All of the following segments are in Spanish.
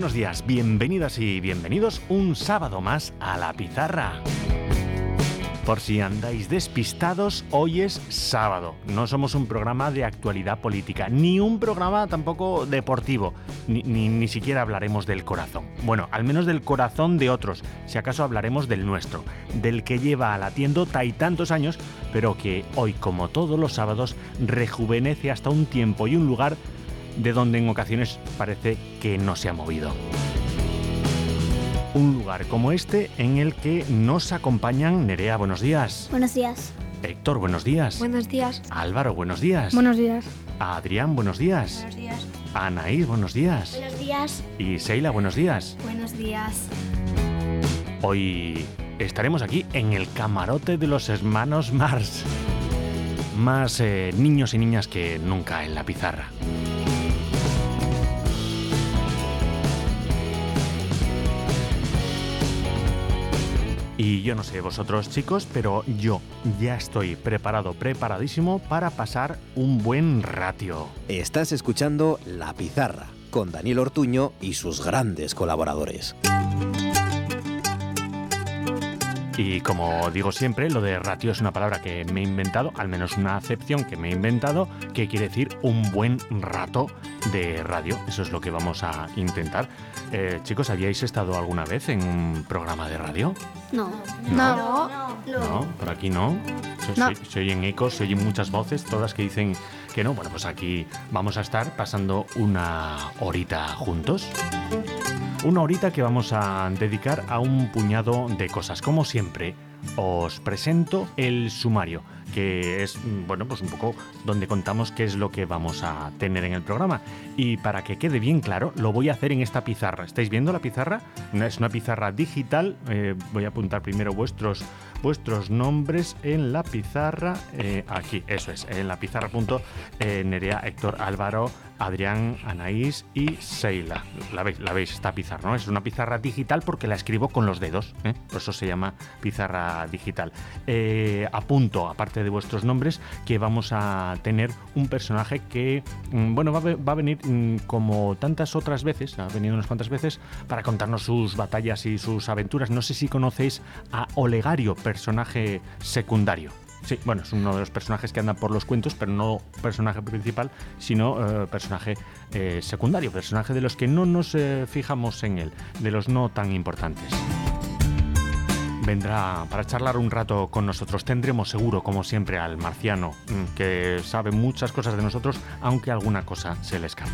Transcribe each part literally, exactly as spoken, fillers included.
buenos días, bienvenidas y bienvenidos un sábado más a La Pizarra. Por si andáis despistados, hoy es sábado. No somos un programa de actualidad política, ni un programa tampoco deportivo, ni, ni, ni siquiera hablaremos del corazón. Bueno, al menos del corazón de otros, si acaso hablaremos del nuestro, del que lleva latiendo y tantos años, pero que hoy, como todos los sábados, rejuvenece hasta un tiempo y un lugar de donde en ocasiones parece que no se ha movido. Un lugar como este en el que nos acompañan Nerea, buenos días. Buenos días. Héctor, buenos días. Buenos días. Álvaro, buenos días. Buenos días. Adrián, buenos días. Buenos días. Anaís, buenos días. Buenos días. Y Seila, buenos días. Buenos días. Hoy estaremos aquí en el camarote de los hermanos Mars. Más eh, niños y niñas que nunca en la pizarra. Y yo no sé vosotros, chicos, pero yo ya estoy preparado, preparadísimo para pasar un buen ratio. Estás escuchando La Pizarra, con Daniel Ortuño y sus grandes colaboradores. Y como digo siempre, lo de ratio es una palabra que me he inventado, al menos una acepción que me he inventado, que quiere decir un buen rato de radio. Eso es lo que vamos a intentar. Eh, chicos, ¿habíais estado alguna vez en un programa de radio? No. No. No. No. No, por aquí no. Se, No. se, se oyen ecos, se oyen muchas voces, todas que dicen que no. Bueno, pues aquí vamos a estar pasando una horita juntos. Una horita que vamos a dedicar a un puñado de cosas. Como siempre, os presento el sumario, que es, bueno, pues un poco donde contamos qué es lo que vamos a tener en el programa. Y para que quede bien claro, lo voy a hacer en esta pizarra. ¿Estáis viendo la pizarra? Es una pizarra digital. Eh, voy a apuntar primero vuestros, vuestros nombres en la pizarra. Eh, aquí, eso es, en la pizarra. Punto, eh, Nerea, Héctor, Álvaro, Adrián, Anaís y Seila. La veis, la veis esta pizarra, ¿no? Es una pizarra digital porque la escribo con los dedos, ¿eh? Por eso se llama pizarra digital. Eh, apunto, aparte de vuestros nombres, que vamos a tener un personaje que, bueno, va a, va a venir como tantas otras veces, ha venido unas cuantas veces, para contarnos sus batallas y sus aventuras. No sé si conocéis a Olegario, personaje secundario. Sí, bueno, es uno de los personajes que andan por los cuentos, pero no personaje principal, sino eh, personaje eh, secundario, personaje de los que no nos eh, fijamos en él, de los no tan importantes. Vendrá para charlar un rato con nosotros. Tendremos seguro, como siempre, al marciano, que sabe muchas cosas de nosotros, aunque alguna cosa se le escapa.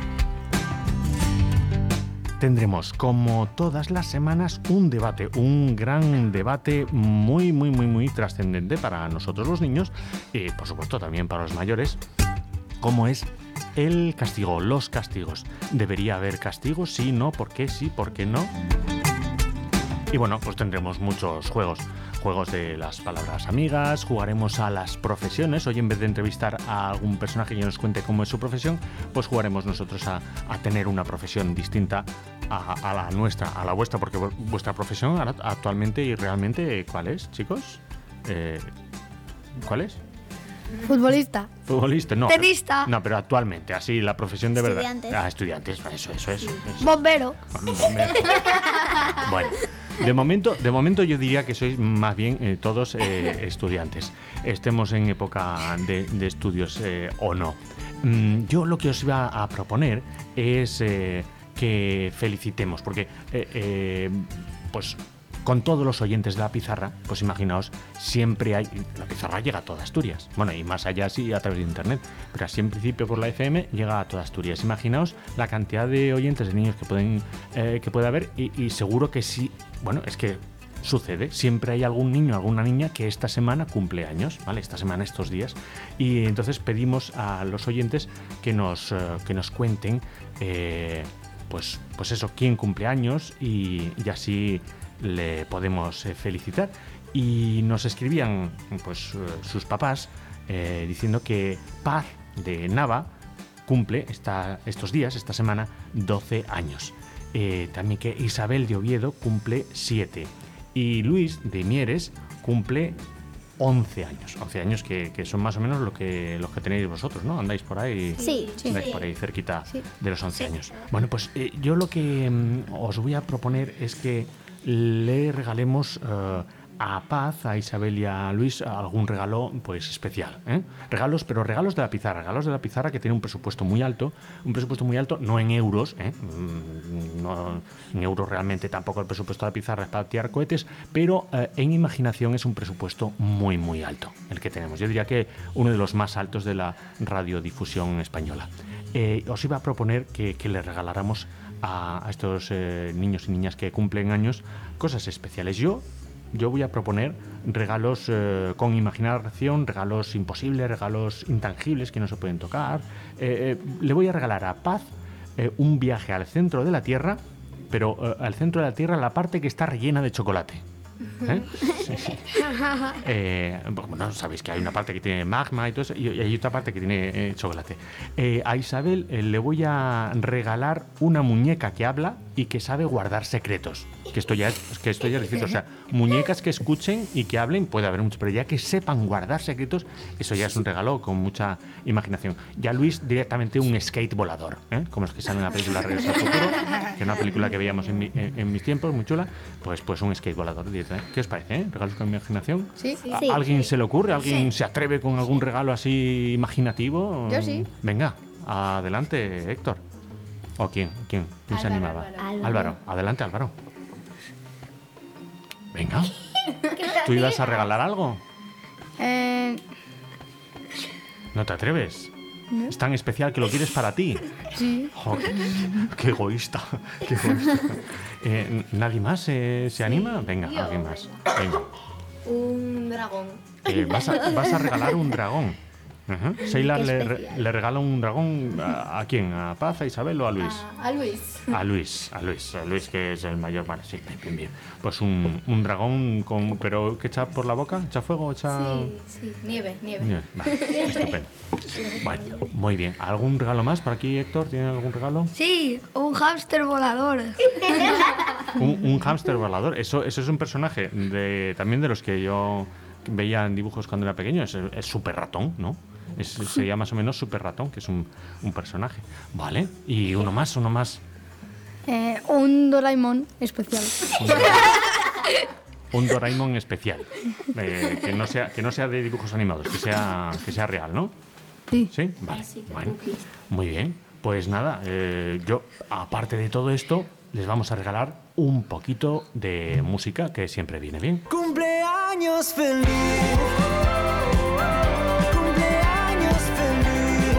Tendremos, como todas las semanas, un debate, un gran debate muy, muy, muy, muy trascendente para nosotros los niños y, por supuesto, también para los mayores, como es el castigo, los castigos. ¿Debería haber castigos? Sí, no, ¿por qué sí, por qué no? Y bueno, pues tendremos muchos juegos. Juegos de las palabras amigas, jugaremos a las profesiones. Hoy, en vez de entrevistar a algún personaje que nos cuente cómo es su profesión, pues jugaremos nosotros a, a tener una profesión distinta a, a la nuestra, a la vuestra, porque vuestra profesión actualmente y realmente, ¿cuál es, chicos? Eh, ¿Cuál es? Futbolista. Futbolista, no. Tenista. No, pero actualmente, así la profesión de verdad. Estudiantes. Ah, estudiantes, eso, eso es. Eso. Bombero. Bueno, de momento, de momento yo diría que sois más bien eh, todos eh, estudiantes, estemos en época de, de estudios eh, o no. Mm, yo lo que os iba a proponer es eh, que felicitemos, porque eh, eh, pues con todos los oyentes de la pizarra, pues imaginaos, siempre hay... La pizarra llega a toda Asturias. Bueno, y más allá sí a través de internet. Pero así en principio por la F M llega a toda Asturias. Imaginaos la cantidad de oyentes, de niños que pueden eh, que puede haber y, y seguro que sí... Bueno, es que sucede. Siempre hay algún niño, alguna niña que esta semana cumple años, ¿vale? Esta semana, estos días. Y entonces pedimos a los oyentes que nos, eh, que nos cuenten, eh, pues, pues eso, quién cumple años y, y así... le podemos eh, felicitar. Y nos escribían pues eh, sus papás eh, diciendo que Paz de Nava cumple esta, estos días, esta semana, doce años. Eh, también que Isabel de Oviedo cumple siete. Y Luis de Mieres cumple once años. once años que, que son más o menos lo que, los que tenéis vosotros, ¿no? Andáis por ahí. Sí, sí. Andáis por ahí cerquita Sí. de los once años. Bueno, pues eh, yo lo que mm, os voy a proponer es que le regalemos eh, a Paz, a Isabel y a Luis algún regalo pues especial, ¿eh? Regalos, pero regalos de la pizarra, regalos de la pizarra que tiene un presupuesto muy alto, un presupuesto muy alto, no en euros, ¿eh? No, en euros realmente tampoco el presupuesto de la pizarra es para tirar cohetes, pero eh, en imaginación es un presupuesto muy muy alto el que tenemos. Yo diría que uno de los más altos de la radiodifusión española. Eh, os iba a proponer que, que le regaláramos a, a estos eh, niños y niñas que cumplen años cosas especiales. Yo Yo voy a proponer regalos eh, con imaginación, regalos imposibles, regalos intangibles que no se pueden tocar. Eh, eh, le voy a regalar a Paz eh, un viaje al centro de la Tierra, pero eh, al centro de la Tierra la parte que está rellena de chocolate. ¿Eh? Sí, sí. Eh, bueno, sabéis que hay una parte que tiene magma y todo eso, y hay otra parte que tiene eh, chocolate. Eh, a Isabel eh, le voy a regalar una muñeca que habla y que sabe guardar secretos. Que esto ya es, que esto ya es difícil. O sea, muñecas que escuchen y que hablen, puede haber mucho, pero ya que sepan guardar secretos, eso ya es un regalo con mucha imaginación. Ya Luis, directamente un skate volador, ¿eh? Como los que salen en la película Regreso al Futuro, que es una película que veíamos en, mi, en, en mis tiempos, muy chula, pues, pues un skate volador. ¿Qué os parece? ¿Eh? ¿Regalos con imaginación? Sí, ¿A sí. ¿Alguien se le ocurre? ¿Alguien Sí. se atreve con algún regalo así imaginativo? Yo sí. Venga, adelante, Héctor. ¿O quién? ¿Quién? ¿Quién se Álvaro, animaba? Álvaro. Álvaro. Adelante, Álvaro. Venga. ¿Tú ibas a regalar algo? Eh, ¿No te atreves? Es tan especial que lo quieres para ti. sí. Jo, qué, qué egoísta. Qué egoísta. Eh, ¿Nadie más eh, se anima? Venga, Yo, alguien más. venga. Venga. Un dragón. Eh, vas, a, vas a regalar un dragón. Ajá. Sheila Qué le, especial. le regala un dragón a, ¿a quién? ¿A Paz, a Isabel o a Luis? A, a Luis. A Luis, a Luis, a Luis que es el mayor. Vale, sí, bien, bien. Pues un, un dragón con, pero que echa por la boca, echa fuego, echa. Sí, sí. Nieve, nieve. Bien, vale, estupendo. Bueno, muy bien. ¿Algún regalo más por aquí, Héctor? ¿Tiene algún regalo? Sí, un hámster volador. Un, un hámster volador. Eso, eso es un personaje de, también de los que yo veía en dibujos cuando era pequeño. Es, es Super Ratón, ¿no? Es, sería más o menos Super Ratón, que es un, un personaje. Vale. Y uno más, uno más. Eh, un Doraemon especial. Un Doraemon especial. Eh, que, no sea, que no sea de dibujos animados, que sea, que sea real, ¿no? Sí. ¿Sí? Vale. Así que Bueno, cookies. muy bien. Pues nada, eh, yo, aparte de todo esto, les vamos a regalar un poquito de música que siempre viene bien. Cumpleaños feliz. Cumpleaños feliz.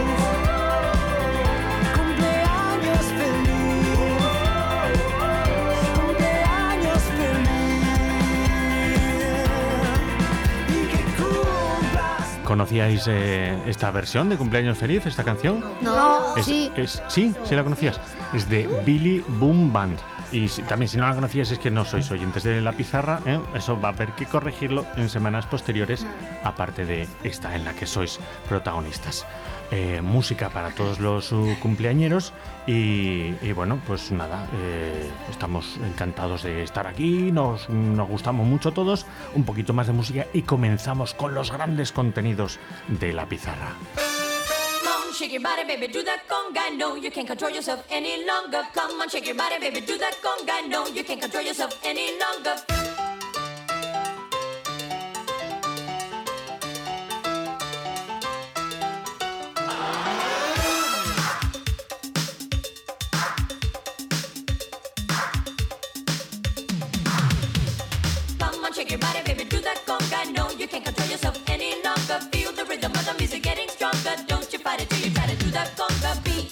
Cumpleaños feliz. Cumpleaños feliz. Y que cumplas. ¿Conocíais eh, esta versión de Cumpleaños Feliz, esta canción? No, Es- sí. es- sí, sí la conocías. Es de Billy Boom Band. Y si- también si no la conocías es que no sois oyentes de La Pizarra, ¿eh? Eso va a haber que corregirlo en semanas posteriores, aparte de esta en la que sois protagonistas. Eh, música para todos los uh, cumpleañeros y, y bueno, pues nada, eh, estamos encantados de estar aquí, nos, nos gustamos mucho todos, un poquito más de música y comenzamos con los grandes contenidos de La Pizarra. Come on, shake your body, baby, do that conga. No, you can't control yourself any longer. Come on, shake your body, baby, do that conga. No, you can't control yourself any longer. Come on, shake your body, baby, do that conga. No, you can't control yourself any longer. Feel the rhythm of the music getting stronger. Don't you fight it till you try to do that conga beat.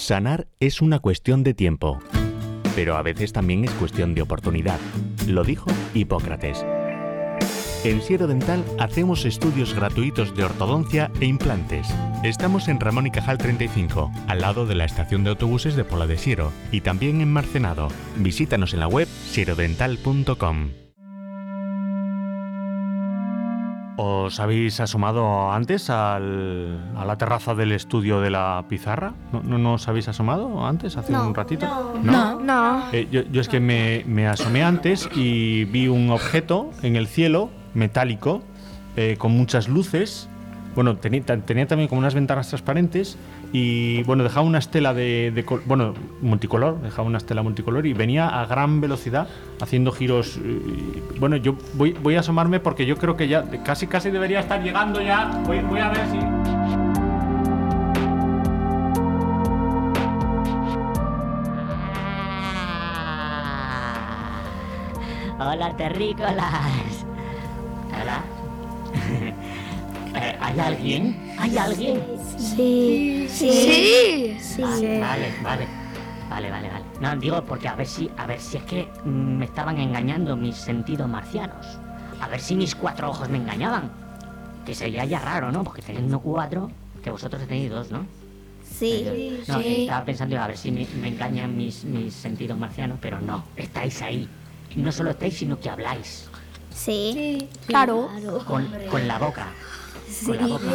Sanar es una cuestión de tiempo, pero a veces también es cuestión de oportunidad. Lo dijo Hipócrates. En Siero Dental hacemos estudios gratuitos de ortodoncia e implantes. Estamos en Ramón y Cajal treinta y cinco, al lado de la estación de autobuses de Pola de Siero, y también en Marcenado. Visítanos en la web sierodental punto com. ¿Os habéis asomado antes al, a la terraza del estudio de la pizarra? ¿No, no, no os habéis asomado antes, hace No. un ratito? No, no. Eh, yo, yo es que me, me asomé antes y vi un objeto en el cielo, metálico, eh, con muchas luces. Bueno, tenía, tenía también como unas ventanas transparentes y, bueno, dejaba una estela de, de col- bueno, multicolor, dejaba una estela multicolor y venía a gran velocidad haciendo giros. eh, Bueno, yo voy, voy a asomarme porque yo creo que ya casi casi debería estar llegando ya. Voy, voy a ver si... Hola, terrícolas. Hola. Eh, ¿Hay alguien? ¿Hay alguien? Sí. Sí. Vale, vale, vale. Vale, vale, vale. No, digo porque a ver si, a ver si es que mm, me estaban engañando mis sentidos marcianos. A ver si mis cuatro ojos me engañaban. Que sería ya raro, ¿no? Porque teniendo cuatro, que vosotros tenéis dos, ¿no? Sí. Eh, No, estaba pensando a ver si me, me engañan mis, mis sentidos marcianos, pero no, estáis ahí. Y no solo estáis, sino que habláis. Sí. Claro. Con, con la boca. Con la boca.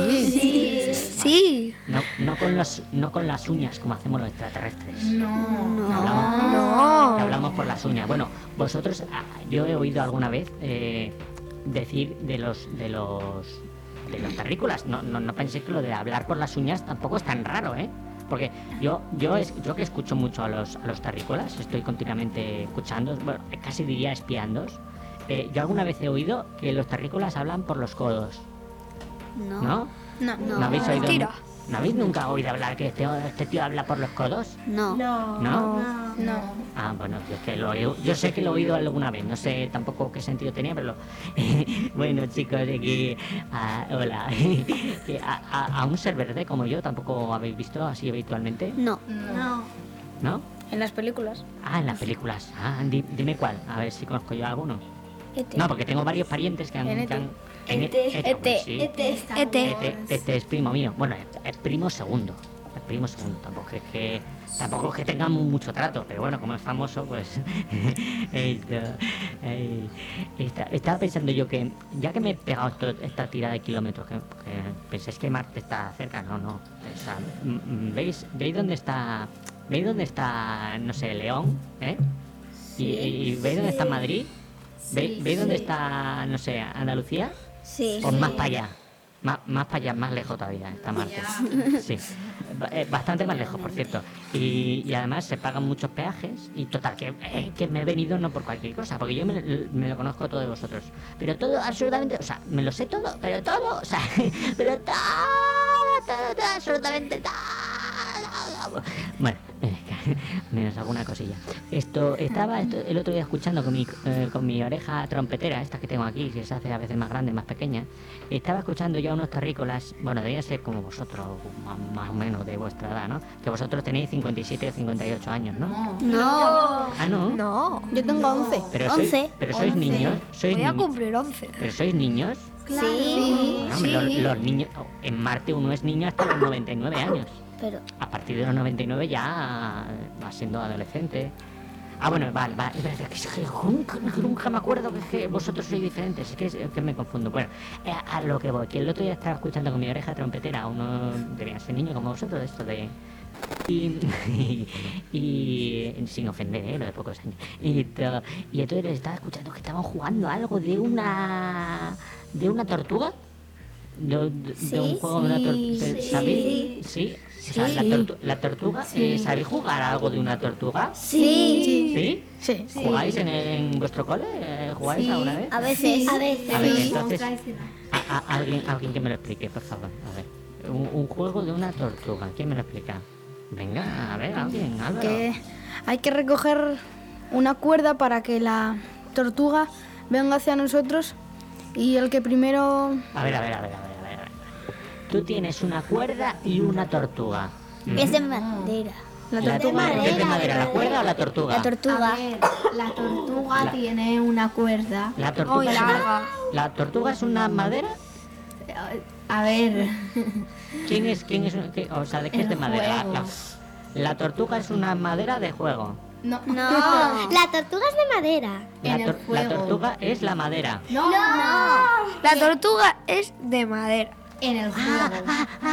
Sí. No, no, con los, no con las uñas como hacemos los extraterrestres. No. Hablamos, No. hablamos por las uñas. Bueno, vosotros, ah, yo he oído alguna vez eh, decir de los de los de los terrícolas. No, no, no penséis que lo de hablar por las uñas tampoco es tan raro, ¿eh? Porque yo yo es, yo que escucho mucho a los a los terrícolas, estoy continuamente escuchando, bueno, casi diría espiándoos. Eh, yo alguna vez he oído que los terrícolas hablan por los codos. No. ¿No? No. ¿No habéis oído? Mentira. ¿No habéis nunca oído hablar que este, este tío habla por los codos? No. ¿No? No. Ah, bueno, yo, es que lo he- yo sé que lo he oído alguna vez, no sé tampoco qué sentido tenía, pero... lo- bueno, chicos, aquí... ah, hola. Que a, a- a un ser verde como yo tampoco habéis visto así habitualmente, No. ¿no? En las películas. Ah, en las películas. Ah, di- dime cuál, a ver si conozco yo alguno. Este. No, porque tengo varios parientes que han... En que han- E T. en Este. E T, Este. pues sí. Este. Este. Este, este es primo mío. Bueno, es, es primo segundo. Es primo segundo. Tampoco es que tampoco es que tengamos mucho trato, pero bueno, como es famoso, pues. esto, eh, está- estaba pensando yo que, ya que me he pegado esto- esta tirada de kilómetros, que, que pensáis que Marte está cerca, no, no. O sea, m- m- ¿veis, ¿veis dónde está? ¿Veis dónde está, no sé, León? ¿Eh? ¿Y, y veis dónde está Madrid? ¿Veis, ¿veis dónde está, no sé, Andalucía? Sí. Pues más para allá. Más, más para allá, más lejos todavía está Marte. Sí. Ba- eh, Bastante más lejos, por cierto. Y, y además se pagan muchos peajes. Y total, que, eh, que me he venido no por cualquier cosa, porque yo me, me lo conozco todo de vosotros. Pero todo, absolutamente, o sea, me lo sé todo, pero todo, o sea, pero todo, todo, todo, absolutamente todo. Bueno, eh, menos alguna cosilla. Esto, estaba esto- el otro día escuchando con mi, eh, con mi oreja trompetera, esta que tengo aquí, que se hace a veces más grande, más pequeña. Estaba escuchando yo a unos terrícolas, bueno, debía ser como vosotros, más, más o menos de vuestra edad, ¿no? Que vosotros tenéis cincuenta y siete o cincuenta y ocho años, ¿no? No. Ah, no. No. Yo tengo once. Pero sois, once. pero sois niños, sois Voy a niños. cumplir once. Pero sois niños. Sí. Bueno, hombre, los, los niños, en Marte uno es niño hasta los noventa y nueve años. Pero. A partir de los noventa y nueve ya va siendo adolescente. Ah, bueno, vale, vale. Es verdad que, es que nunca, nunca me acuerdo que, es que vosotros sois diferentes. Es que, es que me confundo. Bueno, eh, a lo que voy. Que el otro día estaba escuchando con mi oreja trompetera. Uno debía ser niño como vosotros, esto de... Y, y, y sin ofender, ¿eh? Lo de pocos años. Y, to- y entonces les estaba escuchando que estaban jugando algo de una... de una tortuga. De, de- de un Sí, juego de una tortuga. sí, ¿Sabéis? Sí. O sea, la, tortu- la tortuga, eh, ¿sabéis jugar a algo de una tortuga? Sí. ¿Sí? Sí. ¿Jugáis en, el- en vuestro cole? Eh, ¿Jugáis alguna vez? A veces. A veces. A ver, entonces, a- a- alguien, alguien que me lo explique, por favor. A ver, un, un juego de una tortuga, ¿quién me lo explica? Venga, a ver, alguien, Álvaro. Que hay que recoger una cuerda para que la tortuga venga hacia nosotros y el que primero... A ver, a ver, a ver, a ver, a ver, a ver. Tú tienes una cuerda y una tortuga. Es de madera. La La- tortuga. ¿Qué es de madera? ¿La cuerda o la tortuga? La tortuga. A ver, la tortuga tiene una cuerda. La tortuga, Muy es una- larga. ¿La tortuga es una madera? A ver, ¿Quién es, quién es, qué- o sea, de qué es El de madera? La, juego. la- la tortuga es una madera de juego. no. No, la tortuga es de madera. La, En el tor- la juego. tortuga es la madera. No, La tortuga es de madera. en el juego.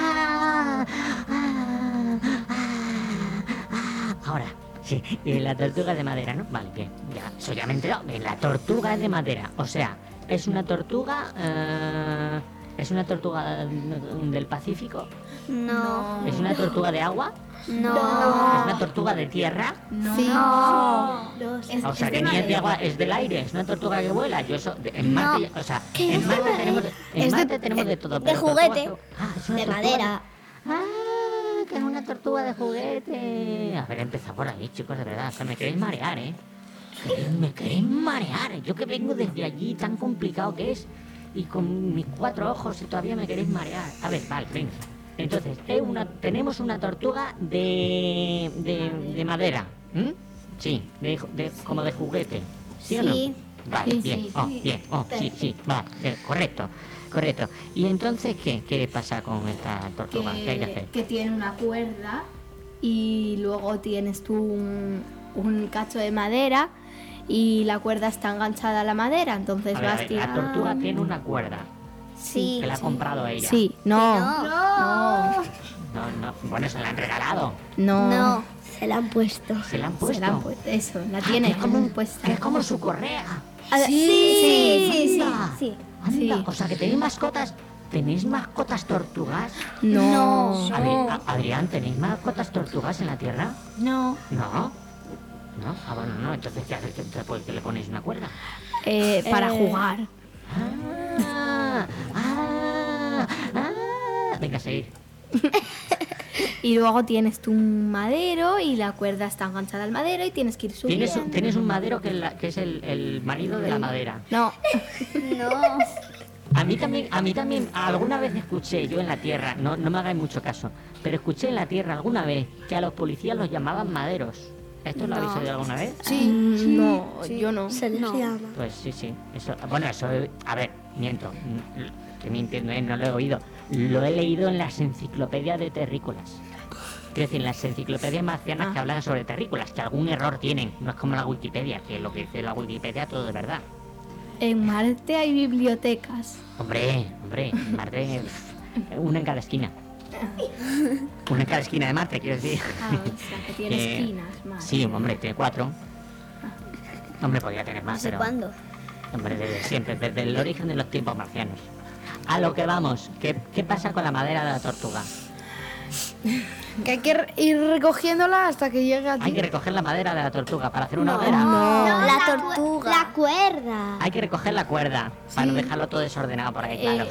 Ahora, sí, eh, la tortuga es de madera, ¿no? Vale, bien, ya, eso ya me he enterado. Bien, la tortuga es de madera, o sea, es una tortuga, eh, es una tortuga mm, del Pacífico, No. es una tortuga de agua, No. es una tortuga de tierra, Sí. Los- o sea, es de que ni es de madera. agua, es del aire, es una tortuga que vuela. Yo eso, de- en No. Marte, o sea, en Marte tenemos, en Es de- Marte tenemos de todo. de pero juguete, tortugas- ah, es una de tortuga madera. Ah, que es una tortuga de juguete. A ver, empezar por ahí, chicos, de verdad. O sea, me queréis marear, ¿eh? Me queréis marear. Yo que vengo desde allí, tan complicado que es, y con mis cuatro ojos y todavía me queréis marear. A ver, vale, venga. Entonces, es una, tenemos una tortuga de, de, de madera. ¿m? Sí, de, de- como de juguete. ¿Sí, o no? Sí. Vale, Sí, bien, sí. oh, bien, oh, sí, sí, va, eh, correcto, correcto. ¿Y entonces qué? ¿Qué pasa con esta tortuga? ¿Qué hay que hacer? Que, que tiene una cuerda y luego tienes tú un, un cacho de madera y la cuerda está enganchada a la madera, entonces A ver, a vas ver, la tirando. tortuga tiene una cuerda Sí. que la ha comprado ella. Sí, no, No. no, No, no, bueno, se la han regalado. no, No, se la han puesto. Se la han puesto. Se la han puesto, eso, la Ah, tiene que es como, puesta. que es como su correa. Ah, Sí, sí, sí, sí. Anda, sí. anda, Sí. o sea que tenéis mascotas. ¿Tenéis mascotas tortugas? No, Adri- a- Adrián, ¿tenéis mascotas tortugas en la Tierra? no. No. ¿No? Ah, bueno, no. Entonces, ¿qué haces? ¿Qué- ¿Por qué le ponéis una cuerda? Eh, para jugar. Ah, ah, ah. Venga, seguir. Y luego tienes tu madero y la cuerda está enganchada al madero y tienes que ir subiendo. Tienes, un- tienes un madero que, es la- que es el, el marido de la madera. No, No. A mí también, a mí también, alguna vez escuché yo en la tierra, no, no me hagáis mucho caso, pero escuché en la tierra alguna vez que a los policías los llamaban maderos. ¿Esto lo habéis oído alguna vez? sí, no, yo no. Se les llama. Pues sí, sí. Eso, bueno, eso, a ver, miento, mm, que mintiendo, ¿eh? No lo he oído. Lo he leído en las enciclopedias de terrícolas. Quiero decir, en las enciclopedias marcianas que hablan sobre terrícolas, que algún error tienen. No es como la Wikipedia, que lo que dice la Wikipedia todo de verdad. En Marte hay bibliotecas. Hombre, hombre, Marte, pff, una en cada esquina. Una en cada esquina de Marte, quiero decir. Ah, o sea, que tiene Que- esquinas más. Sí, hombre, tiene cuatro. Hombre, podría tener más, ¿Desde pero... cuándo? Hombre, desde siempre, desde el origen de los tiempos marcianos. A lo que vamos, ¿qué, qué pasa con la madera de la tortuga? Que hay que re- ir recogiéndola hasta que llegue a ti. Hay que recoger la madera de la tortuga para hacer una hoguera. No, la la tortuga. La cuerda. Hay que recoger la cuerda para no dejarlo todo desordenado por ahí, claro.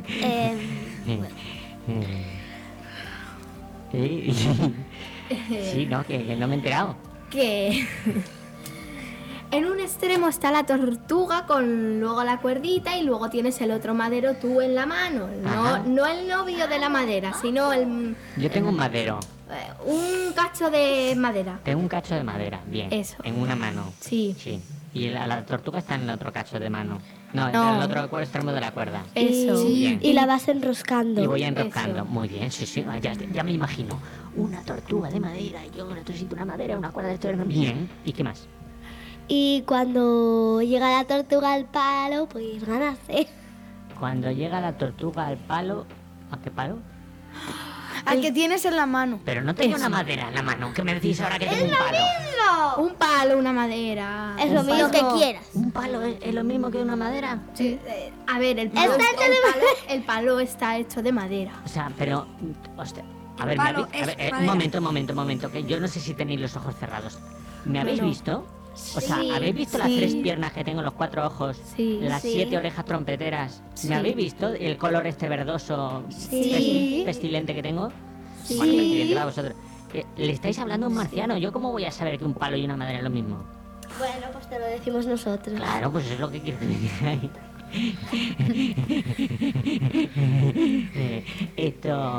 Eh, Sí, sí, no, que, que no me he enterado. Que en un extremo está la tortuga con luego la cuerdita y luego tienes el otro madero tú en la mano. Ajá. No, no el novio de la madera, sino el, Yo tengo un madero, eh, un cacho de madera. tengo un cacho de madera, bien, Eso. en una mano. Sí. Sí. Y la, la tortuga está en el otro cacho de mano. No, en No. el otro extremo de la cuerda. Eso. Bien. y la vas enroscando. Y voy enroscando. Eso. Muy bien, sí, sí. Ya, ya me imagino. Una tortuga de madera. Y yo necesito una madera, una cuerda de esto. Bien. ¿Y qué más? Y cuando llega la tortuga al palo, pues ganaste. Cuando llega la tortuga al palo. ¿A qué palo? Al que tienes en la mano. Pero no tengo una madera en la mano. ¿Qué me decís ahora que tengo un palo? Un palo, una madera. Es lo un mismo que palo. quieras. ¿Un palo es, es lo mismo que una madera? Sí, eh, a ver, el palo, Está el, hecho de palo, el palo está hecho de madera. O sea, pero. Hostia. A ver, palo ¿me habéis- a es ver, eh, un madera. momento, un momento, un momento. Que yo no sé si tenéis los ojos cerrados. ¿Me habéis visto? O sea, Sí, ¿habéis visto las sí. tres piernas que tengo, los cuatro ojos, Sí, las sí. siete orejas trompeteras? Sí. ¿Me habéis visto el color este verdoso Sí. pesti- pestilente que tengo? Bueno, pestilente para vosotros. Eh, Le estáis hablando a un marciano. ¿Yo cómo voy a saber que un palo y una madera es lo mismo? Bueno, pues te lo decimos nosotros. Claro, pues eso es lo que quiero que me digáis. Eh, Esto...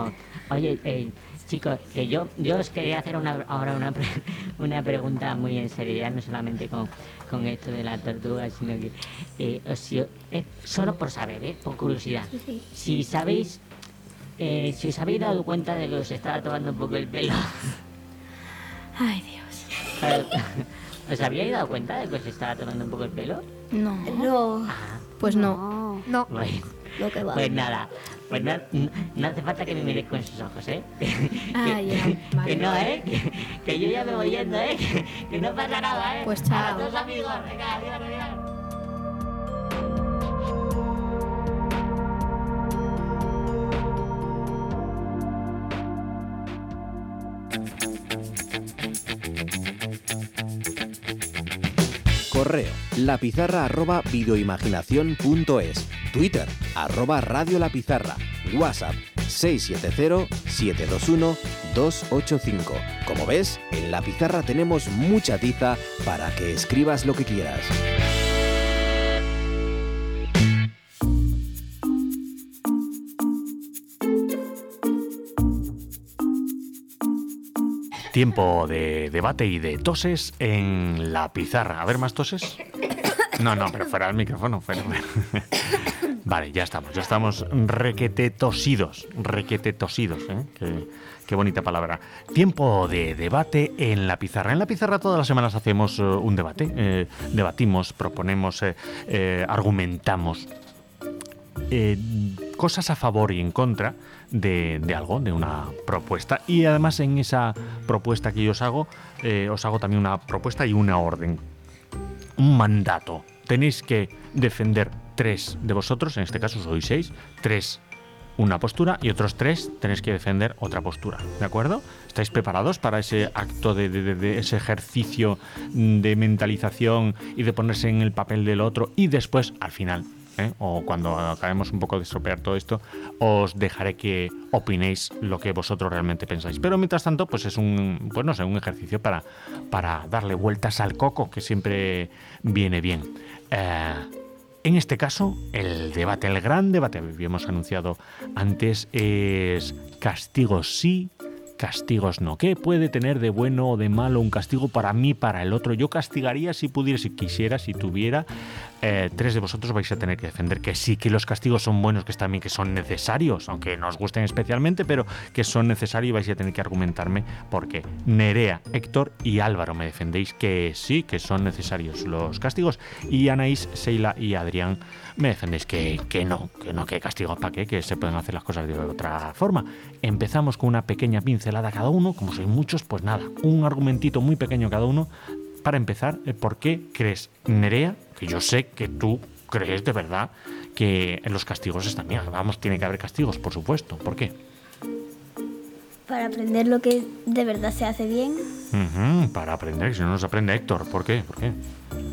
Oye, eh, chicos, que yo, yo os quería hacer una, ahora una, pre- una pregunta muy en seriedad, no solamente con, con esto de la tortuga, sino que eh, os- si- eh, solo por saber, eh, por curiosidad, si sabéis, eh, si os habéis dado cuenta de que os estaba tomando un poco el pelo. Ay, Dios. Eh, ¿Os habíais dado cuenta de que os estaba tomando un poco el pelo? No. No, Pues no. No. Bueno, lo que va. pues nada, pues no, no hace falta que me miréis con esos ojos, ¿eh? Ah, que, ya, que vale. no, ¿eh? Que, que yo ya me voy yendo, ¿eh? Que, que no pasa nada, ¿eh? Pues chao. A todos amigos, venga, adiós, adiós. Correo lapizarra arroba videoimaginación punto es. Twitter arroba radio lapizarra. WhatsApp seis siete cero siete dos uno dos ocho cinco. Como ves, en La Pizarra tenemos mucha tiza para que escribas lo que quieras. Tiempo de debate y de toses en La Pizarra. A ver, ¿más toses? No, no, pero fuera del micrófono. Fuera. Vale, ya estamos, ya estamos requete tosidos, requete tosidos, ¿eh? Qué, qué bonita palabra. Tiempo de debate en La Pizarra. En La Pizarra todas las semanas hacemos uh, un debate, eh, debatimos, proponemos, eh, eh, argumentamos eh, cosas a favor y en contra de, de algo, de una propuesta. Y además en esa propuesta que yo os hago, eh, os hago también una propuesta y una orden, un mandato. Tenéis que defender tres de vosotros, en este caso sois seis, tres una postura y otros tres tenéis que defender otra postura, ¿de acuerdo? ¿Estáis preparados para ese acto de, de, de ese ejercicio de mentalización y de ponerse en el papel del otro y después, al final, ¿eh? o cuando acabemos un poco de estropear todo esto, os dejaré que opinéis lo que vosotros realmente pensáis. Pero mientras tanto, pues es un, pues no sé, un ejercicio para, para darle vueltas al coco, que siempre viene bien. Eh, En este caso, el debate, el gran debate, habíamos anunciado antes, es castigos sí, castigos no. ¿Qué puede tener de bueno o de malo un castigo para mí, para el otro? Yo castigaría si pudiera, si quisiera, si tuviera. Eh, tres de vosotros vais a tener que defender que sí, que los castigos son buenos, que también que son necesarios, aunque no os gusten especialmente, pero que son necesarios y vais a tener que argumentarme por qué. Nerea, Héctor y Álvaro me defendéis que sí, que son necesarios los castigos, y Anaís, Seila y Adrián me defendéis que, que no, que no, que castigos para qué, que se pueden hacer las cosas de otra forma. Empezamos con una pequeña pincelada cada uno, como sois muchos, pues nada, un argumentito muy pequeño cada uno. Para empezar, ¿por qué crees, Nerea, que yo sé que tú crees de verdad que en los castigos están bien? Vamos, tiene que haber castigos, por supuesto. ¿Por qué? Para aprender lo que de verdad se hace bien. Uh-huh, para aprender, si no nos aprende Héctor. ¿Por qué? ¿Por qué?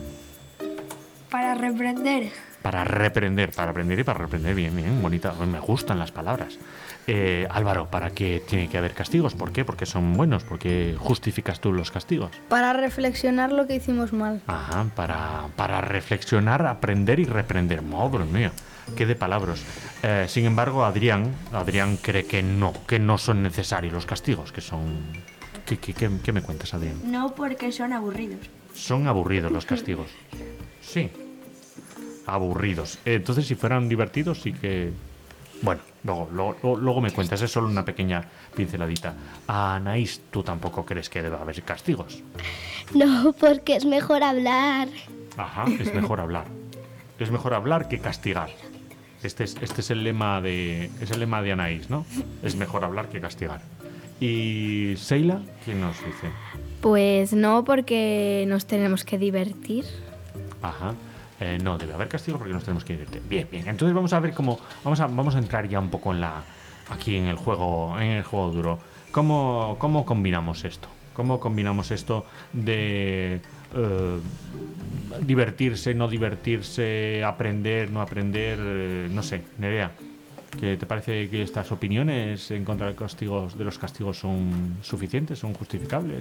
Para reprender. Para reprender, para aprender y para reprender. Bien, bien, bonita. Me gustan las palabras. Eh, Álvaro, ¿para qué tiene que haber castigos? ¿Por qué? Porque son buenos. ¿Por qué justificas tú los castigos? Para reflexionar lo que hicimos mal. Ajá, para, para reflexionar, aprender y reprender. Madre mía, qué de palabras. Eh, sin embargo, Adrián, Adrián cree que no, que no son necesarios los castigos, que son... ¿Qué, qué, qué, qué me cuentas, Adrián? No porque son aburridos. Son aburridos los castigos. Sí, aburridos. Eh, entonces, si fueran divertidos, sí que... Bueno, luego, luego, luego me cuentas, es solo una pequeña pinceladita. Anaís, ¿tú tampoco crees que deba haber castigos? No, porque es mejor hablar. Ajá, es mejor hablar. Es mejor hablar que castigar. Este es, este es el lema de es el lema de Anaís, ¿no? Es mejor hablar que castigar. Y Seila, ¿quién nos dice? Pues no, porque nos tenemos que divertir. Ajá. Eh, no, debe haber castigo porque nos tenemos que divertir. Bien, bien. Entonces vamos a ver cómo vamos a vamos a entrar ya un poco en la aquí en el juego en el juego duro. ¿Cómo cómo combinamos esto? ¿Cómo combinamos esto de eh, divertirse, no divertirse, aprender, no aprender? Eh, no sé, Nerea, ¿qué te parece que estas opiniones en contra de los castigos de los castigos son suficientes, son justificables?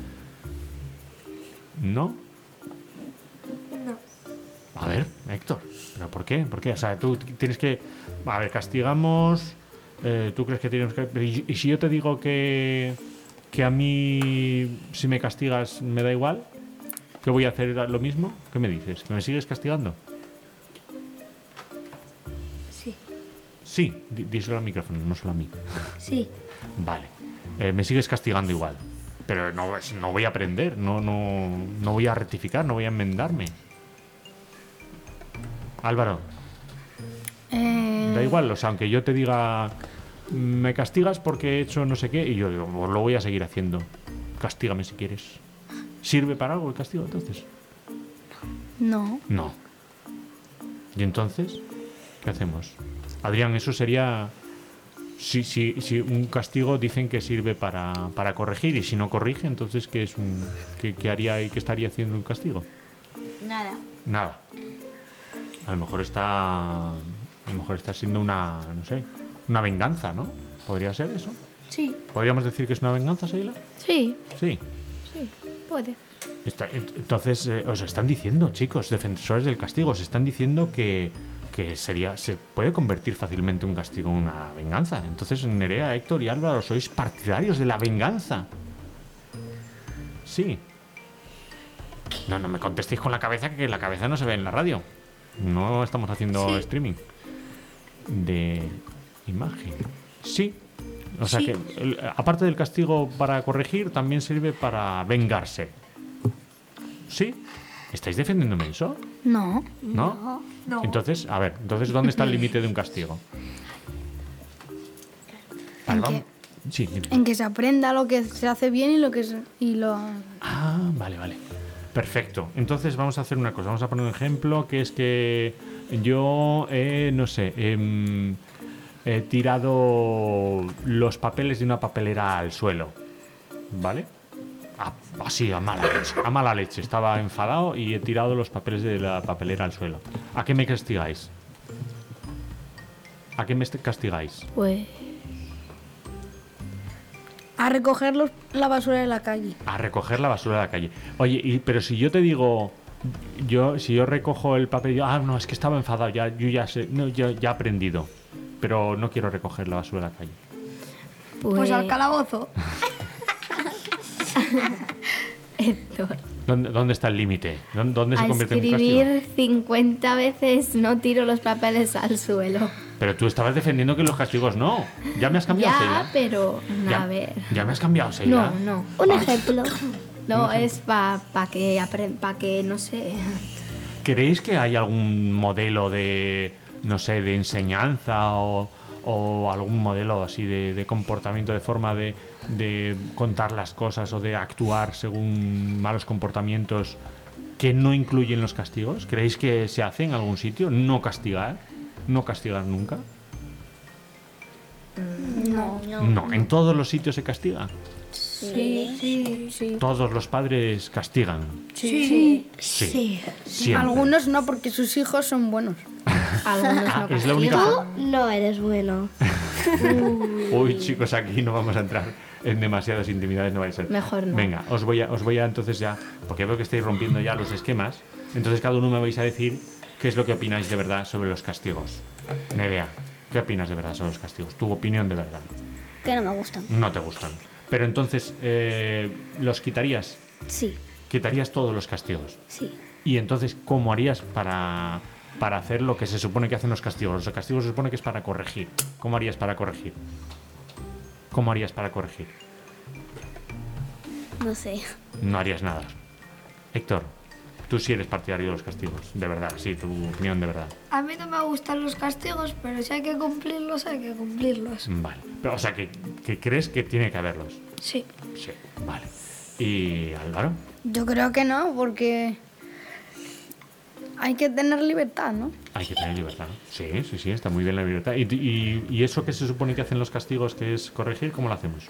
¿No? A ver, Héctor, ¿pero por qué? ¿Por qué? O sea, tú tienes que... A ver, castigamos Eh, ¿Tú crees que tienes que...? ¿Y, y si yo te digo que, que a mí, si me castigas, me da igual? ¿Que voy a hacer lo mismo? ¿Qué me dices? ¿Que me sigues castigando? Sí. Sí, di- díselo al micrófono, no solo a mí. Sí. Vale. Eh, me sigues castigando igual. Pero no, no voy a aprender, no, no, no voy a rectificar, no voy a enmendarme. Álvaro, Eh, da igual, o sea, aunque yo te diga, me castigas porque he hecho no sé qué, y yo digo, pues lo voy a seguir haciendo. Castígame si quieres. ¿Sirve para algo el castigo entonces? no. No. ¿Y entonces? ¿Qué hacemos? Adrián, eso sería... Si, si, si un castigo dicen que sirve para, para corregir, y si no corrige, entonces ¿qué es un qué, qué haría y qué estaría haciendo un castigo? Nada. Nada. A lo mejor está a lo mejor está siendo una, no sé, una venganza, ¿no? ¿Podría ser eso? Sí, ¿Podríamos decir que es una venganza, Sheila? sí, Sí. sí, puede. Está- ent- entonces, eh, os están diciendo, chicos, defensores del castigo, os están diciendo que, que sería se puede convertir fácilmente un castigo en una venganza. Entonces, Nerea, Héctor y Álvaro, sois partidarios de la venganza. Sí. No, no me contestéis con la cabeza, que la cabeza no se ve en la radio. No estamos haciendo Sí. streaming de imagen. Sí. O sea Sí. que, el- aparte del castigo para corregir, también sirve para vengarse. ¿Sí? ¿Estáis defendiéndome eso? No, ¿No? No. Entonces, a ver, entonces, ¿dónde está el límite de un castigo? Vale, ¿En vamos. qué? Sí, dime. en que se aprenda lo que se hace bien y lo que se- y lo Ah, vale, vale. Perfecto. Entonces vamos a hacer una cosa. Vamos a poner un ejemplo, que es que yo, eh, no sé, em, he tirado los papeles de una papelera al suelo. ¿Vale? A- Así, a mala leche. A mala leche. Estaba enfadado y he tirado los papeles de la papelera al suelo. ¿A qué me castigáis? ¿A qué me est- castigáis? pues a recoger los- la basura de la calle. A recoger la basura de la calle. Oye, y, pero si yo te digo, yo si yo recojo el papel, yo, ah, no, es que estaba enfadado, ya, yo ya sé, no, yo ya he aprendido, pero no quiero recoger la basura de la calle. Pues al calabozo. Héctor. ¿Dónde, dónde está el límite? ¿Dónde, dónde se A convierte en un castigo? escribir cincuenta veces no tiro los papeles al suelo. Pero tú estabas defendiendo que los castigos no. Ya me has cambiado, Ya, Sheila. pero Ya, a ver. ya me has cambiado, Sheila. No, no. Un ejemplo. No, es para pa que apren pa que, no sé. ¿Creéis que hay algún modelo de, no sé, de enseñanza o, o algún modelo así de, de comportamiento, de forma de, de contar las cosas o de actuar según malos comportamientos que no incluyen los castigos? ¿Creéis que se hace en algún sitio? ¿No castigar? ¿No castigar nunca? No. No, en todos los sitios se castiga. Sí, sí, sí. Todos los padres castigan. Sí. Sí. Siempre. Algunos no, porque sus hijos son buenos. Algunos Ah, no es la única castigan. forma. No eres bueno. Uy, chicos, aquí no vamos a entrar en demasiadas intimidades, no vaya a ser. Mejor no. Venga, os voy a, os voy a entonces ya, porque veo que estáis rompiendo ya los esquemas, entonces cada uno me vais a decir qué es lo que opináis de verdad sobre los castigos. Nerea, ¿qué opinas de verdad sobre los castigos? Tu opinión de verdad. Que no me gustan. No te gustan. Pero entonces, eh, ¿los quitarías? Sí, ¿Quitarías todos los castigos? sí. Y entonces, ¿cómo harías para, para hacer lo que se supone que hacen los castigos? Los castigos se supone que es para corregir. ¿Cómo harías para corregir? ¿Cómo harías para corregir? No sé. No harías nada. Héctor, tú sí eres partidario de los castigos, de verdad, sí, tu opinión de verdad. A mí no me gustan los castigos, pero si hay que cumplirlos, hay que cumplirlos. Vale. Pero, o sea, que, que crees que tiene que haberlos. Sí. Sí, vale. ¿Y Álvaro? Yo creo que no, porque hay que tener libertad, ¿no? Hay que tener libertad. Sí, sí, sí, está muy bien la libertad. ¿Y, y, y eso que se supone que hacen los castigos, que es corregir, cómo lo hacemos?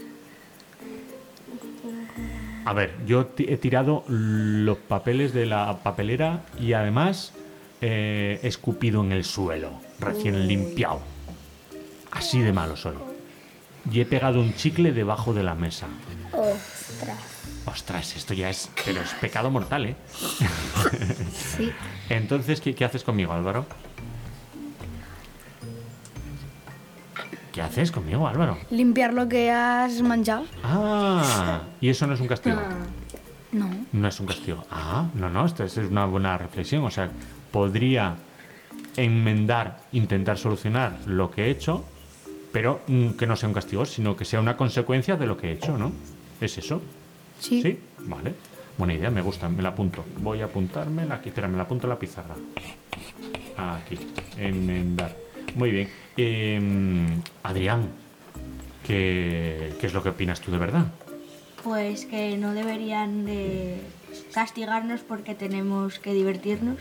A ver, yo ti- he tirado los papeles de la papelera y además eh, he escupido en el suelo, recién limpiado. Así de malo soy. Y he pegado un chicle debajo de la mesa. Ostras. Ostras, esto ya es... Pero es pecado mortal, ¿eh? Sí. Entonces, ¿qué, qué haces conmigo, Álvaro? ¿Qué haces conmigo, Álvaro? Limpiar lo que has manchado. Ah, ¿y eso no es un castigo? No. No es un castigo. Ah, no, no, esta es una buena reflexión. O sea, podría enmendar, intentar solucionar lo que he hecho, pero mm, que no sea un castigo, sino que sea una consecuencia de lo que he hecho, ¿no? ¿Es eso? Sí. Sí, vale. Buena idea, me gusta, me la apunto. Voy a apuntármela aquí, espera, me la apunto en la pizarra. Aquí, enmendar. Muy bien. Eh, Adrián, ¿qué, ¿qué es lo que opinas tú de verdad? Pues que no deberían de castigarnos porque tenemos que divertirnos.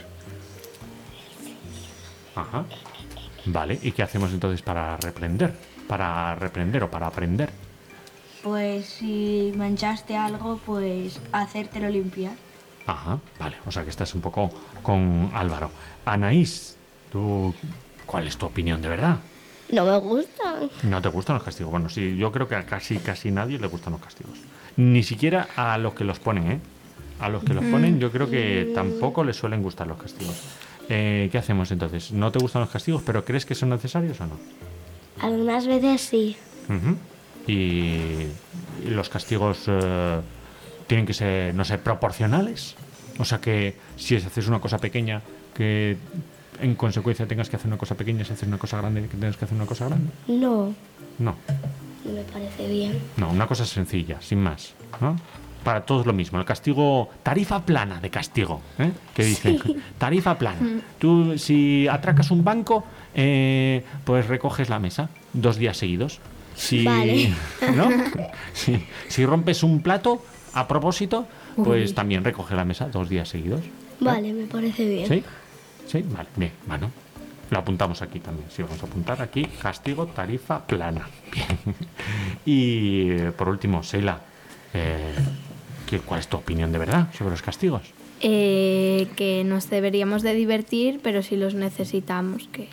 Ajá. Vale, ¿y qué hacemos entonces para reprender? Para reprender o para aprender. Pues si manchaste algo, pues hacértelo limpiar. Ajá, vale, o sea que estás un poco con Álvaro. Anaís, ¿tú cuál es tu opinión de verdad? No me gustan. ¿No te gustan los castigos? Bueno, sí, yo creo que a casi casi nadie le gustan los castigos. Ni siquiera a los que los ponen, ¿eh? A los que los ponen yo creo que tampoco les suelen gustar los castigos. Eh, ¿Qué hacemos entonces? ¿No te gustan los castigos, pero crees que son necesarios o no? Algunas veces sí. Uh-huh. Y los castigos eh, tienen que ser, no sé, proporcionales. O sea que si haces una cosa pequeña, que en consecuencia tengas que hacer una cosa pequeña, si haces una cosa grande, que tengas que hacer una cosa grande. No, No, no me parece bien. no, una cosa sencilla, sin más, ¿no? Para todos lo mismo, el castigo, tarifa plana de castigo, ¿eh? Que dicen, tarifa plana. Tú, si atracas un banco, eh, pues recoges la mesa dos días seguidos. Si, Vale. ¿no? Si, si rompes un plato, a propósito, pues Uy. también recoge la mesa dos días seguidos. Vale, me parece bien. ¿Sí? ¿Sí? Vale, bien, bueno. Lo apuntamos aquí también. Sí, vamos a apuntar aquí, castigo, tarifa plana. Bien. Y eh, por último, Sheila, eh, ¿qué- ¿cuál es tu opinión de verdad sobre los castigos? Eh, que nos deberíamos de divertir, pero si los necesitamos, que...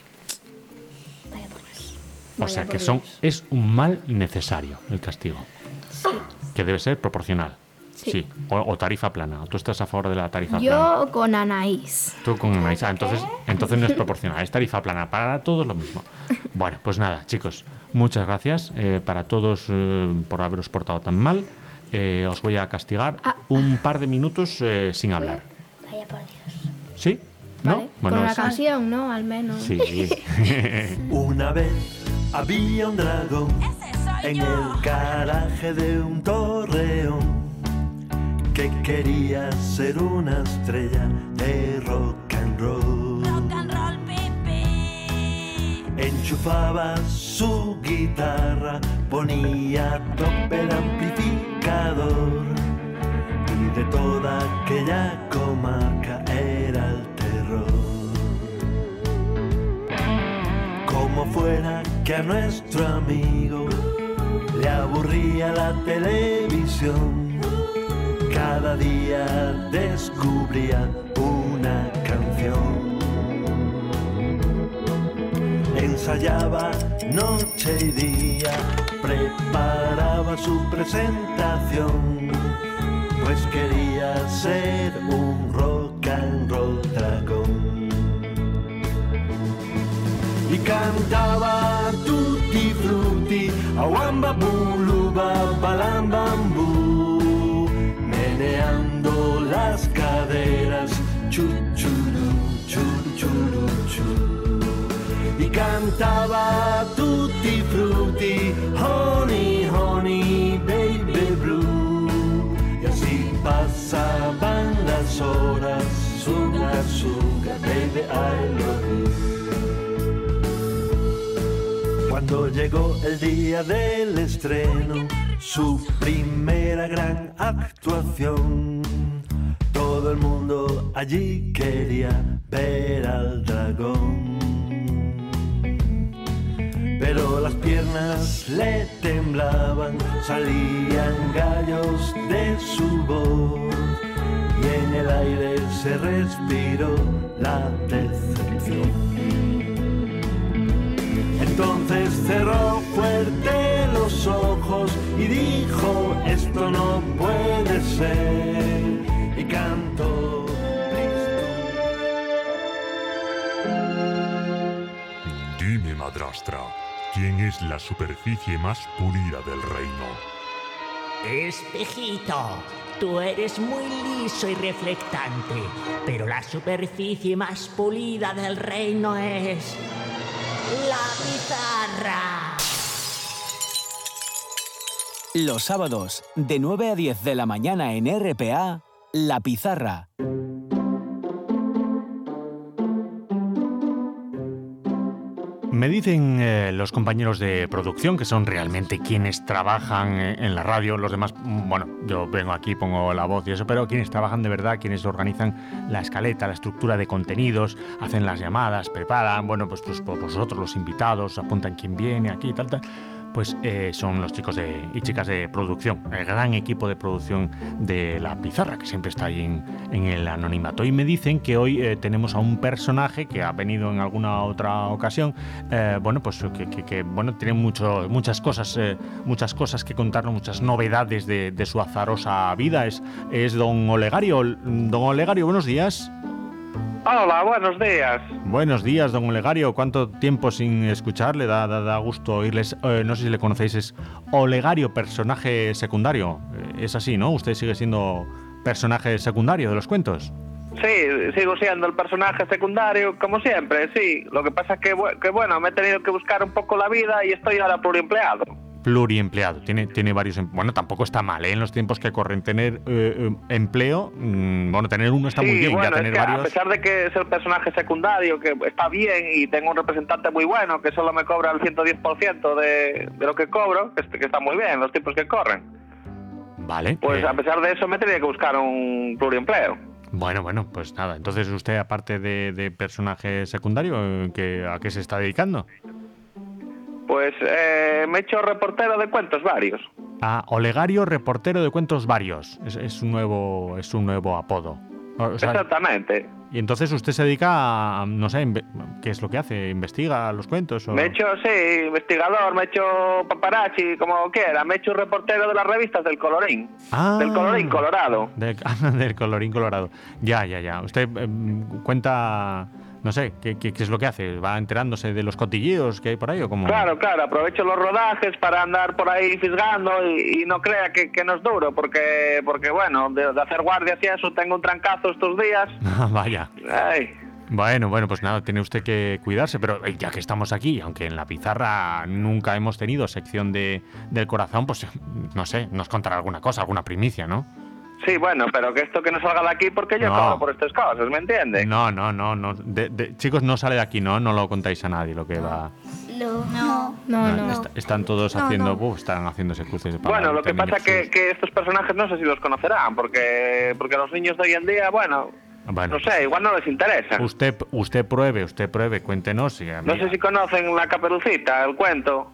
O sea, que son es un mal necesario el castigo. Sí. Que debe ser proporcional. Sí. O, o tarifa plana. ¿Tú estás a favor de la tarifa plana? Yo con Anaís. Tú con Anaís. Ah, entonces, entonces no es proporcional, es tarifa plana. Para todos lo mismo. Bueno, pues nada, chicos. Muchas gracias eh, para todos eh, por haberos portado tan mal. Eh, os voy a castigar un par de minutos eh, sin hablar. Vaya por Dios. ¿Sí? ¿No? Con una es- canción, ¿no? Al menos. Sí. Una vez había un dragón en el garaje de un torreón que quería ser una estrella de rock and roll. Rock and roll, baby. Enchufaba su guitarra, ponía a tope el amplificador y de toda aquella comarca era el terror. Como fuera que a nuestro amigo le aburría la televisión, cada día descubría una canción. Ensayaba noche y día, preparaba su presentación, pues quería ser un rock and roll dragón. Y cantaba tutti frutti, awamba buluba balambambú, meneando las caderas, chuchuru, churu, churu, churu. Y cantaba tutti frutti, honey, honey, baby blue. Y así pasaban las horas, suga, suga, baby, I love you. Cuando llegó el día del estreno, su primera gran actuación, todo el mundo allí quería ver al dragón. Pero las piernas le temblaban, salían gallos de su voz y en el aire se respiró la decepción. Entonces cerró fuerte los ojos y dijo, esto no puede ser, y cantó. Dime, madrastra, quién es la superficie más pulida del reino. Espejito, tú eres muy liso y reflectante, pero la superficie más pulida del reino es la pizarra. Los sábados, de nueve a diez de la mañana en R P A, La Pizarra. Me dicen eh, los compañeros de producción, que son realmente quienes trabajan eh, en la radio, los demás, bueno, yo vengo aquí, pongo la voz y eso, pero quienes trabajan de verdad, quienes organizan la escaleta, la estructura de contenidos, hacen las llamadas, preparan, bueno, pues, pues, pues vosotros, los invitados, apuntan quién viene aquí, tal, tal, pues eh, son los chicos de, y chicas de producción, el gran equipo de producción de La Pizarra, que siempre está ahí en, en el anonimato. Y me dicen que hoy eh, tenemos a un personaje que ha venido en alguna otra ocasión, eh, bueno, pues que, que, que bueno, tiene mucho, muchas cosas, eh, muchas cosas que contarnos, muchas novedades de, de su azarosa vida. Es, es don Olegario. Don Olegario, buenos días. Hola, buenos días. Buenos días, don Olegario. ¿Cuánto tiempo sin escucharle? Da, da, da gusto oírles. Eh, no sé si le conocéis, es Olegario, personaje secundario. Eh, es así, ¿no? Usted sigue siendo personaje secundario de los cuentos. Sí, sigo siendo el personaje secundario, como siempre, sí. Lo que pasa es que, que, bueno, me he tenido que buscar un poco la vida y estoy ahora pluriempleado. Pluriempleado, tiene, tiene varios... Em bueno, tampoco está mal, ¿eh? En los tiempos que corren. Tener eh, empleo, mmm, bueno, tener uno está sí, muy bien, bueno, ya tener es que varios... a pesar de que es el personaje secundario, que está bien y tengo un representante muy bueno, que solo me cobra el ciento diez por ciento de, de lo que cobro, que, que está muy bien, los tiempos que corren. Vale. Pues eh... a pesar de eso me tenía que buscar un pluriempleo. Bueno, bueno, pues nada. Entonces usted, aparte de, de personaje secundario, ¿que, ¿a qué se está dedicando? Pues eh, me he hecho reportero de cuentos varios. Ah, Olegario, reportero de cuentos varios. Es, es un nuevo, es un nuevo apodo. O sea, exactamente. Y entonces usted se dedica a, no sé, ¿qué es lo que hace? ¿Investiga los cuentos? O... Me he hecho, sí, investigador, me he hecho paparazzi, como quiera. Me he hecho reportero de las revistas del Colorín. Ah, del Colorín Colorado. De, del Colorín Colorado. Ya, ya, ya. Usted eh, cuenta... No sé, ¿qué, qué, ¿qué es lo que hace? ¿Va enterándose de los cotilleos que hay por ahí o cómo? Claro, claro, aprovecho los rodajes para andar por ahí fisgando y, y no crea que, que no es duro, porque, porque bueno, de, de hacer guardias y eso tengo un trancazo estos días. Vaya. Ay. Bueno, bueno, pues nada, tiene usted que cuidarse, pero ya que estamos aquí, aunque en La Pizarra nunca hemos tenido sección de, del corazón, pues no sé, nos contará alguna cosa, alguna primicia, ¿no? Sí, bueno, pero que esto que no salga de aquí porque yo no. cobro por estas cosas, ¿me entiendes? No, no, no, no. De, de, chicos, no sale de aquí, ¿no? No lo contáis a nadie lo que va... No, no, no. no. Est están todos no, haciendo... No. Uh, están haciéndose cruces de palabras. Bueno, lo que pasa es que, que estos personajes no sé si los conocerán, porque, porque los niños de hoy en día, bueno... Bueno, no sé, igual no les interesa. Usted, usted pruebe, usted pruebe, cuéntenos. Y a mí... No sé si conocen La Caperucita, el cuento...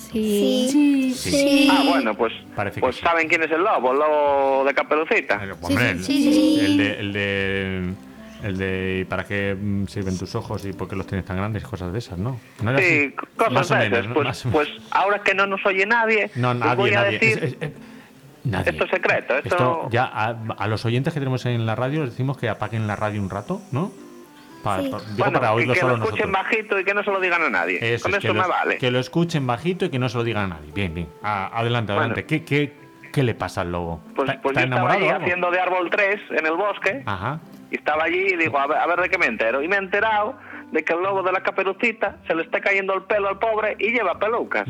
Sí. Sí. sí. sí. Ah, bueno, pues, pues sí. ¿Saben quién es el lobo? El lobo de Caperucita. El, hombre, sí, sí, sí, sí. El, el de... El de... El de ¿para qué sirven tus ojos y por qué los tienes tan grandes? Cosas de esas, ¿no? ¿No sí, así? Cosas más de menos, esas. ¿no? Pues, más pues ahora que no nos oye nadie, no, nadie, voy a nadie. decir... Es, es, es, nadie. Esto es secreto. Esto... esto ya a, a los oyentes que tenemos en la radio les decimos que apaguen la radio un rato, ¿no? Para, sí. para, digo, bueno, para oírlo que, que solo lo escuchen nosotros. Bajito y que no se lo digan a nadie. Eso Con es, eso que me lo, vale. Que lo escuchen bajito y que no se lo digan a nadie. Bien, bien. A, adelante, adelante. Bueno. ¿Qué, qué, ¿Qué le pasa al lobo? Pues, ¿Está, pues está yo estaba allí algo? haciendo de árbol tres en el bosque. Ajá. Y estaba allí y digo, a ver, a ver de qué me entero. Y me he enterado de que el lobo de la Caperucita se le está cayendo el pelo al pobre y lleva pelucas.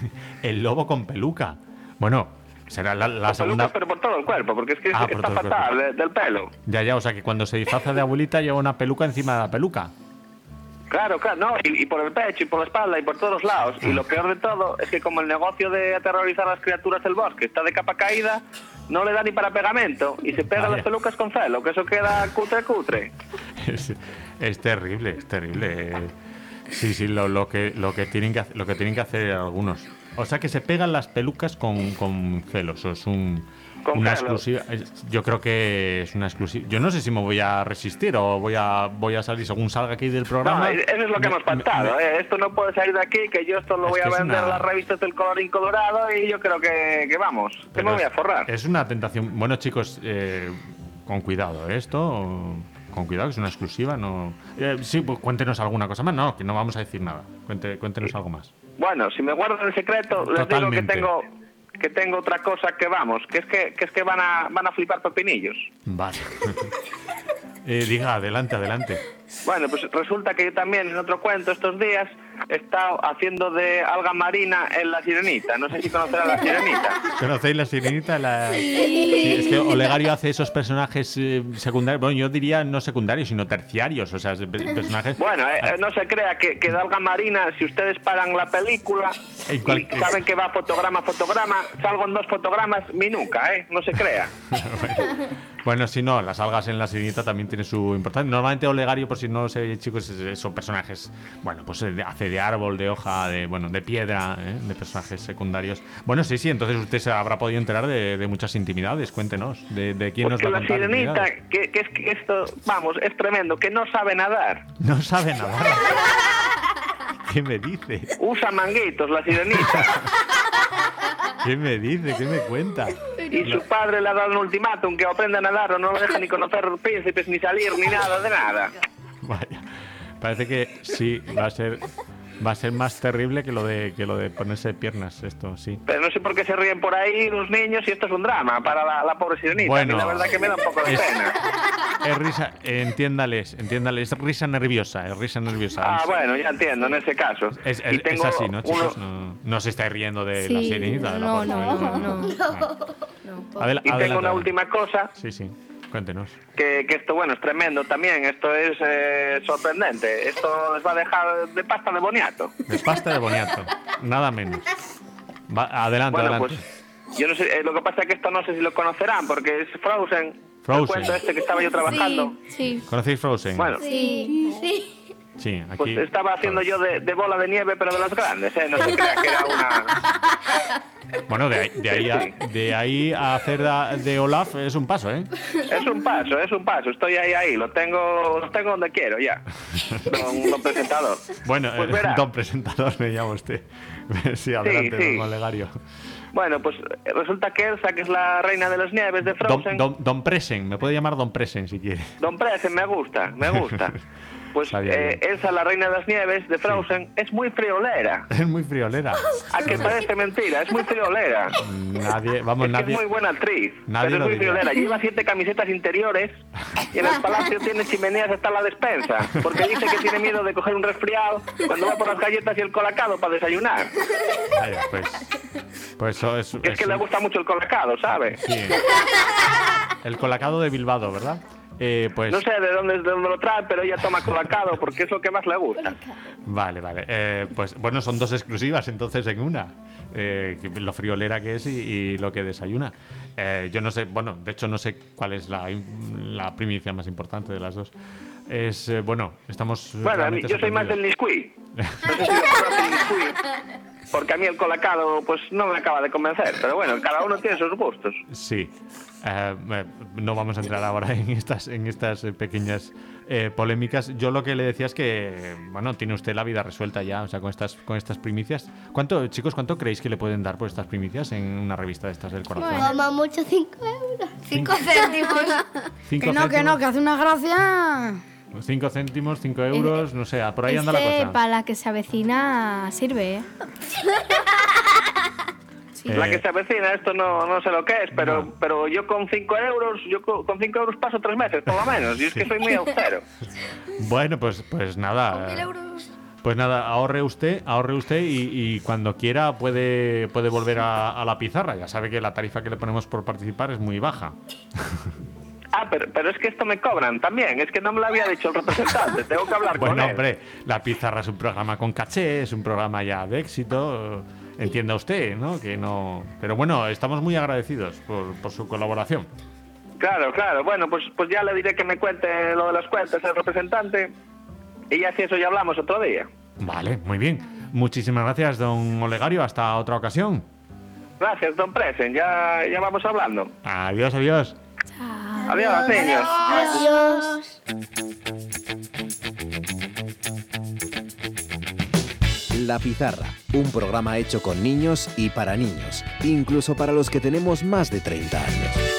El lobo con peluca. Bueno, será la, la segunda... Pelucas, pero por todo el cuerpo, porque es que ah, está fatal de, del pelo. Ya, ya, o sea que cuando se disfraza de abuelita lleva una peluca encima de la peluca. Claro, claro, no, y, y por el pecho, y por la espalda, y por todos lados. Y lo peor de todo es que como el negocio de aterrorizar a las criaturas del bosque está de capa caída, no le da ni para pegamento, y se pega Vaya. las pelucas con celo, que eso queda cutre, cutre. Es, es terrible, es terrible. Sí, sí, lo, lo, que, lo, que tienen que, lo que tienen que hacer algunos. O sea que se pegan las pelucas con, con celos, o es un... Una exclusiva. Yo creo que es una exclusiva. Yo no sé si me voy a resistir o voy a voy a salir según salga aquí del programa. No, eso es lo que me, hemos pactado. Me, ¿eh? Esto no puede salir de aquí, que yo esto lo voy a vender a una... las revistas del Colorín Colorado y yo creo que, que vamos, que Pero me voy a forrar. Es una tentación. Bueno, chicos, eh, con cuidado, ¿eh? Esto, con cuidado, que es una exclusiva. No. Eh, sí, pues cuéntenos alguna cosa más. No, que no vamos a decir nada. Cuente, cuéntenos algo más. Bueno, si me guardan el secreto, les Totalmente. digo que tengo que tengo otra cosa que vamos, que es que, que es que van a van a flipar pepinillos. Vale. eh, diga, adelante, adelante. Bueno, pues resulta que yo también en otro cuento estos días he estado haciendo de alga marina en La Sirenita. No sé si conocerán La Sirenita. ¿Conocéis La Sirenita? La... Sí. Sí, es que Olegario hace esos personajes eh, secundarios, bueno, yo diría no secundarios, sino terciarios, o sea, pe- personajes... Bueno, eh, no se crea que, que de alga marina, si ustedes paran la película En cual- y saben que va fotograma a fotograma, salgo en dos fotogramas, mi nunca, ¿eh? No se crea. Bueno, si no, las algas en La Sirenita también tienen su importancia. Normalmente Olegario, por si no lo sé, chicos, es- es- son personajes, bueno, pues eh, de- hace de árbol, de hoja, de bueno, de piedra, ¿eh? De personajes secundarios. Bueno, sí, sí, entonces usted se habrá podido enterar de, de muchas intimidades. Cuéntenos, de, de quién nos Porque va a la contar Sirenita, intimidades. que, que es que esto, vamos, es tremendo, que no sabe nadar. No sabe nadar. ¿Qué me dice? Usa manguitos, la Sirenita. ¿Qué me dice? ¿Qué me cuenta? Y su padre le ha dado un ultimátum, que aprenda a nadar o no lo deja ni conocer príncipes, ni salir, ni nada, de nada. Vaya. Parece que sí, va a ser va a ser más terrible que lo de que lo de ponerse de piernas, esto, sí. Pero no sé por qué se ríen por ahí los niños y esto es un drama para la, la pobre Sirenita. Bueno, a mí la verdad que me da un poco de es- pena. Es risa, entiéndales, entiéndales, es risa nerviosa, es risa nerviosa. Ah, Es- bueno, ya entiendo, en ese caso. Es, Y es- es tengo así, ¿no, chicos? uno- No, no se estáis riendo de Sí, la sirenita. De la no, pobre no, sirenita. no, no. Adela- Y tengo adelante, una adelante. última cosa, Sí, sí, cuéntenos. que, que esto, bueno, es tremendo también, esto es eh, sorprendente. Esto les va a dejar de pasta de boniato. De pasta de boniato, nada menos. Va, adelante, Bueno, adelante. pues yo no sé, eh, lo que pasa es que esto no sé si lo conocerán, porque es Frozen. Frozen. El cuento este que estaba yo trabajando. Sí. ¿Conocéis Frozen? Bueno, Sí. Sí. Sí, aquí. pues estaba haciendo yo de, de bola de nieve, pero de las grandes, ¿eh? No se crea que era una... Bueno, de ahí, de ahí, a, de ahí a hacer de, de Olaf es un paso, ¿eh? Es un paso, es un paso. Estoy ahí, ahí. Lo tengo, lo tengo donde quiero, ya. Don, don presentador. Bueno, Pues eh, verá. don presentador me llama usted. Sí, adelante, sí. don Olegario. Bueno, pues eh, resulta que Elsa, que es la reina de las nieves de Don, Frozen... don, don Presen, me puede llamar Don Presen si quiere. Don Presen, me gusta, me gusta. Pues Sabía eh, Elsa, la reina de las nieves de Frozen, es muy friolera. Es muy friolera. A que parece mentira, es muy friolera. Nadie, vamos, Es que nadie. es muy buena actriz, nadie pero lo es muy diría. friolera. Lleva siete camisetas interiores y en el palacio tiene chimeneas hasta la despensa, porque dice que tiene miedo de coger un resfriado cuando va por las galletas y el colacado para desayunar. Vaya, pues, pues eso es. Que es que le gusta mucho el colacado, ¿sabe? Sí. El colacado de Bilbao, ¿verdad? Eh, pues. No sé de dónde, de dónde lo trae, pero ella toma colacado porque es lo que más le gusta. Vale, vale. Eh, pues bueno, son dos exclusivas entonces en una. Eh, que- lo friolera que es y, y lo que desayuna. Eh, yo no sé, bueno, de hecho no sé cuál es la, la primicia más importante de las dos. Es, eh, bueno, estamos. Bueno, a mí- realmente yo soy más del sorprendidos. Nisquí. No sé si lo conoce el Nisquí, porque a mí el colacado pues no me acaba de convencer. Pero bueno, cada uno tiene sus gustos. Sí. Eh, eh, no vamos a entrar ahora en estas, en estas eh, pequeñas eh, polémicas. Yo lo que le decía es que, bueno, tiene usted la vida resuelta ya, o sea, con estas, con estas primicias. ¿Cuánto, chicos, cuánto creéis que le pueden dar por estas primicias en una revista de estas del corazón? Como mucho cinco euros. Cinco céntimos. Cinco Que no, que no, que hace una gracia. Cinco céntimos, cinco euros, no sé, por ahí anda la Este, cosa. para la que se avecina sirve, ¿eh? La Eh, que se avecina, esto no, no sé lo que es, pero pero yo con cinco euros, yo co- con cinco euros paso tres meses, por lo menos. Y es que soy muy austero. Bueno, pues, pues nada. eh, Pues nada, ahorre usted, ahorre usted y, y cuando quiera puede, puede volver a, a la pizarra. Ya sabe que la tarifa que le ponemos por participar es muy baja. Ah, pero, pero es que esto me cobran también. Es que no me lo había dicho el representante. Tengo que hablar con Bueno, él. hombre, la pizarra es un programa con caché, es un programa ya de éxito. Entienda usted, ¿no? Que no. Pero bueno, estamos muy agradecidos por, por su colaboración. Claro, claro. Bueno, pues, pues ya le diré que me cuente lo de las cuentas el representante. Y ya si eso ya hablamos otro día. Vale, muy bien. Muchísimas gracias, don Olegario. Hasta otra ocasión. Gracias, don Presen. Ya, ya vamos hablando. Adiós, adiós. Adiós, niños. Adiós. La Pizarra, un programa hecho con niños y para niños, incluso para los que tenemos más de treinta años.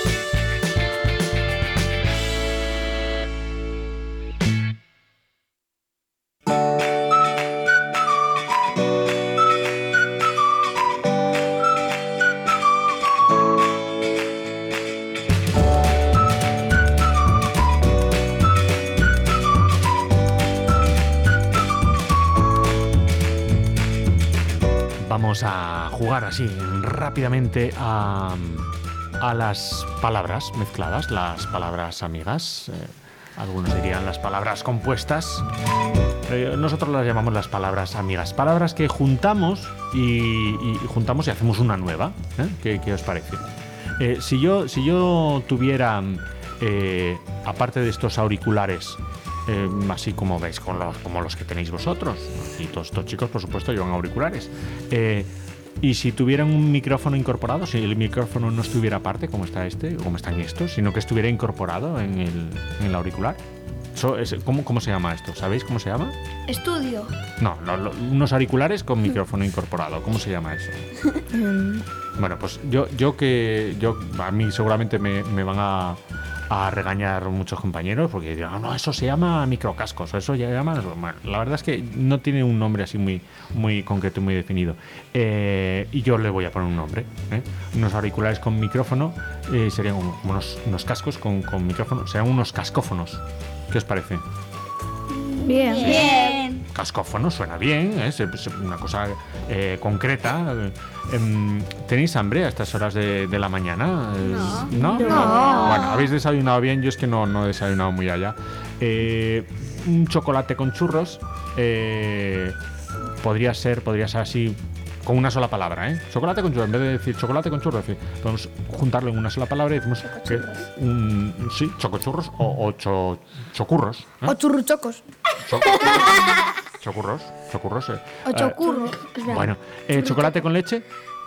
vamos a jugar así rápidamente a, a las palabras mezcladas, las palabras amigas. Eh, algunos dirían las palabras compuestas. Eh, nosotros las llamamos las palabras amigas. Palabras que juntamos y, y, y juntamos y hacemos una nueva. ¿eh? ¿Qué, qué os parece? Eh, si yo, si yo tuviera, eh, aparte de estos auriculares, eh, así como veis, con los, como los que tenéis vosotros, y todos estos chicos, por supuesto, llevan auriculares, eh, y si tuvieran un micrófono incorporado, si el micrófono no estuviera aparte, como está este, como están estos, sino que estuviera incorporado en el, en el auricular, so, es, ¿cómo, ¿cómo se llama esto? ¿Sabéis cómo se llama? Estudio. No, no, no unos auriculares con micrófono incorporado, ¿cómo se llama eso? Bueno, pues yo, yo que yo a mí seguramente me, me van a, a regañar muchos compañeros porque dirán, no, eso se llama microcascos, eso ya llama. Bueno, la verdad es que no tiene un nombre así muy, muy concreto y muy definido. Eh, y yo le voy a poner un nombre. ¿eh? Unos auriculares con micrófono eh, serían unos, unos cascos con, con micrófono, serían unos cascófonos. ¿Qué os parece? Bien. Bien. Cascófono suena bien, ¿eh? es una cosa eh, concreta. Eh, ¿Tenéis hambre a estas horas de, de la mañana? No. ¿No? No. Bueno, habéis desayunado bien, yo es que no, no he desayunado muy allá. Eh, un chocolate con churros eh, podría ser, podría ser así, con una sola palabra, ¿eh? Chocolate con churros, en vez de decir chocolate con churros, decir, podemos juntarlo en una sola palabra y decimos que un, sí, chocochurros o, o cho, chocurros. ¿eh? O churruchocos. Cho- chocurros, chocurros. Eh. O chocurros. Eh, bueno, eh, chocolate con leche,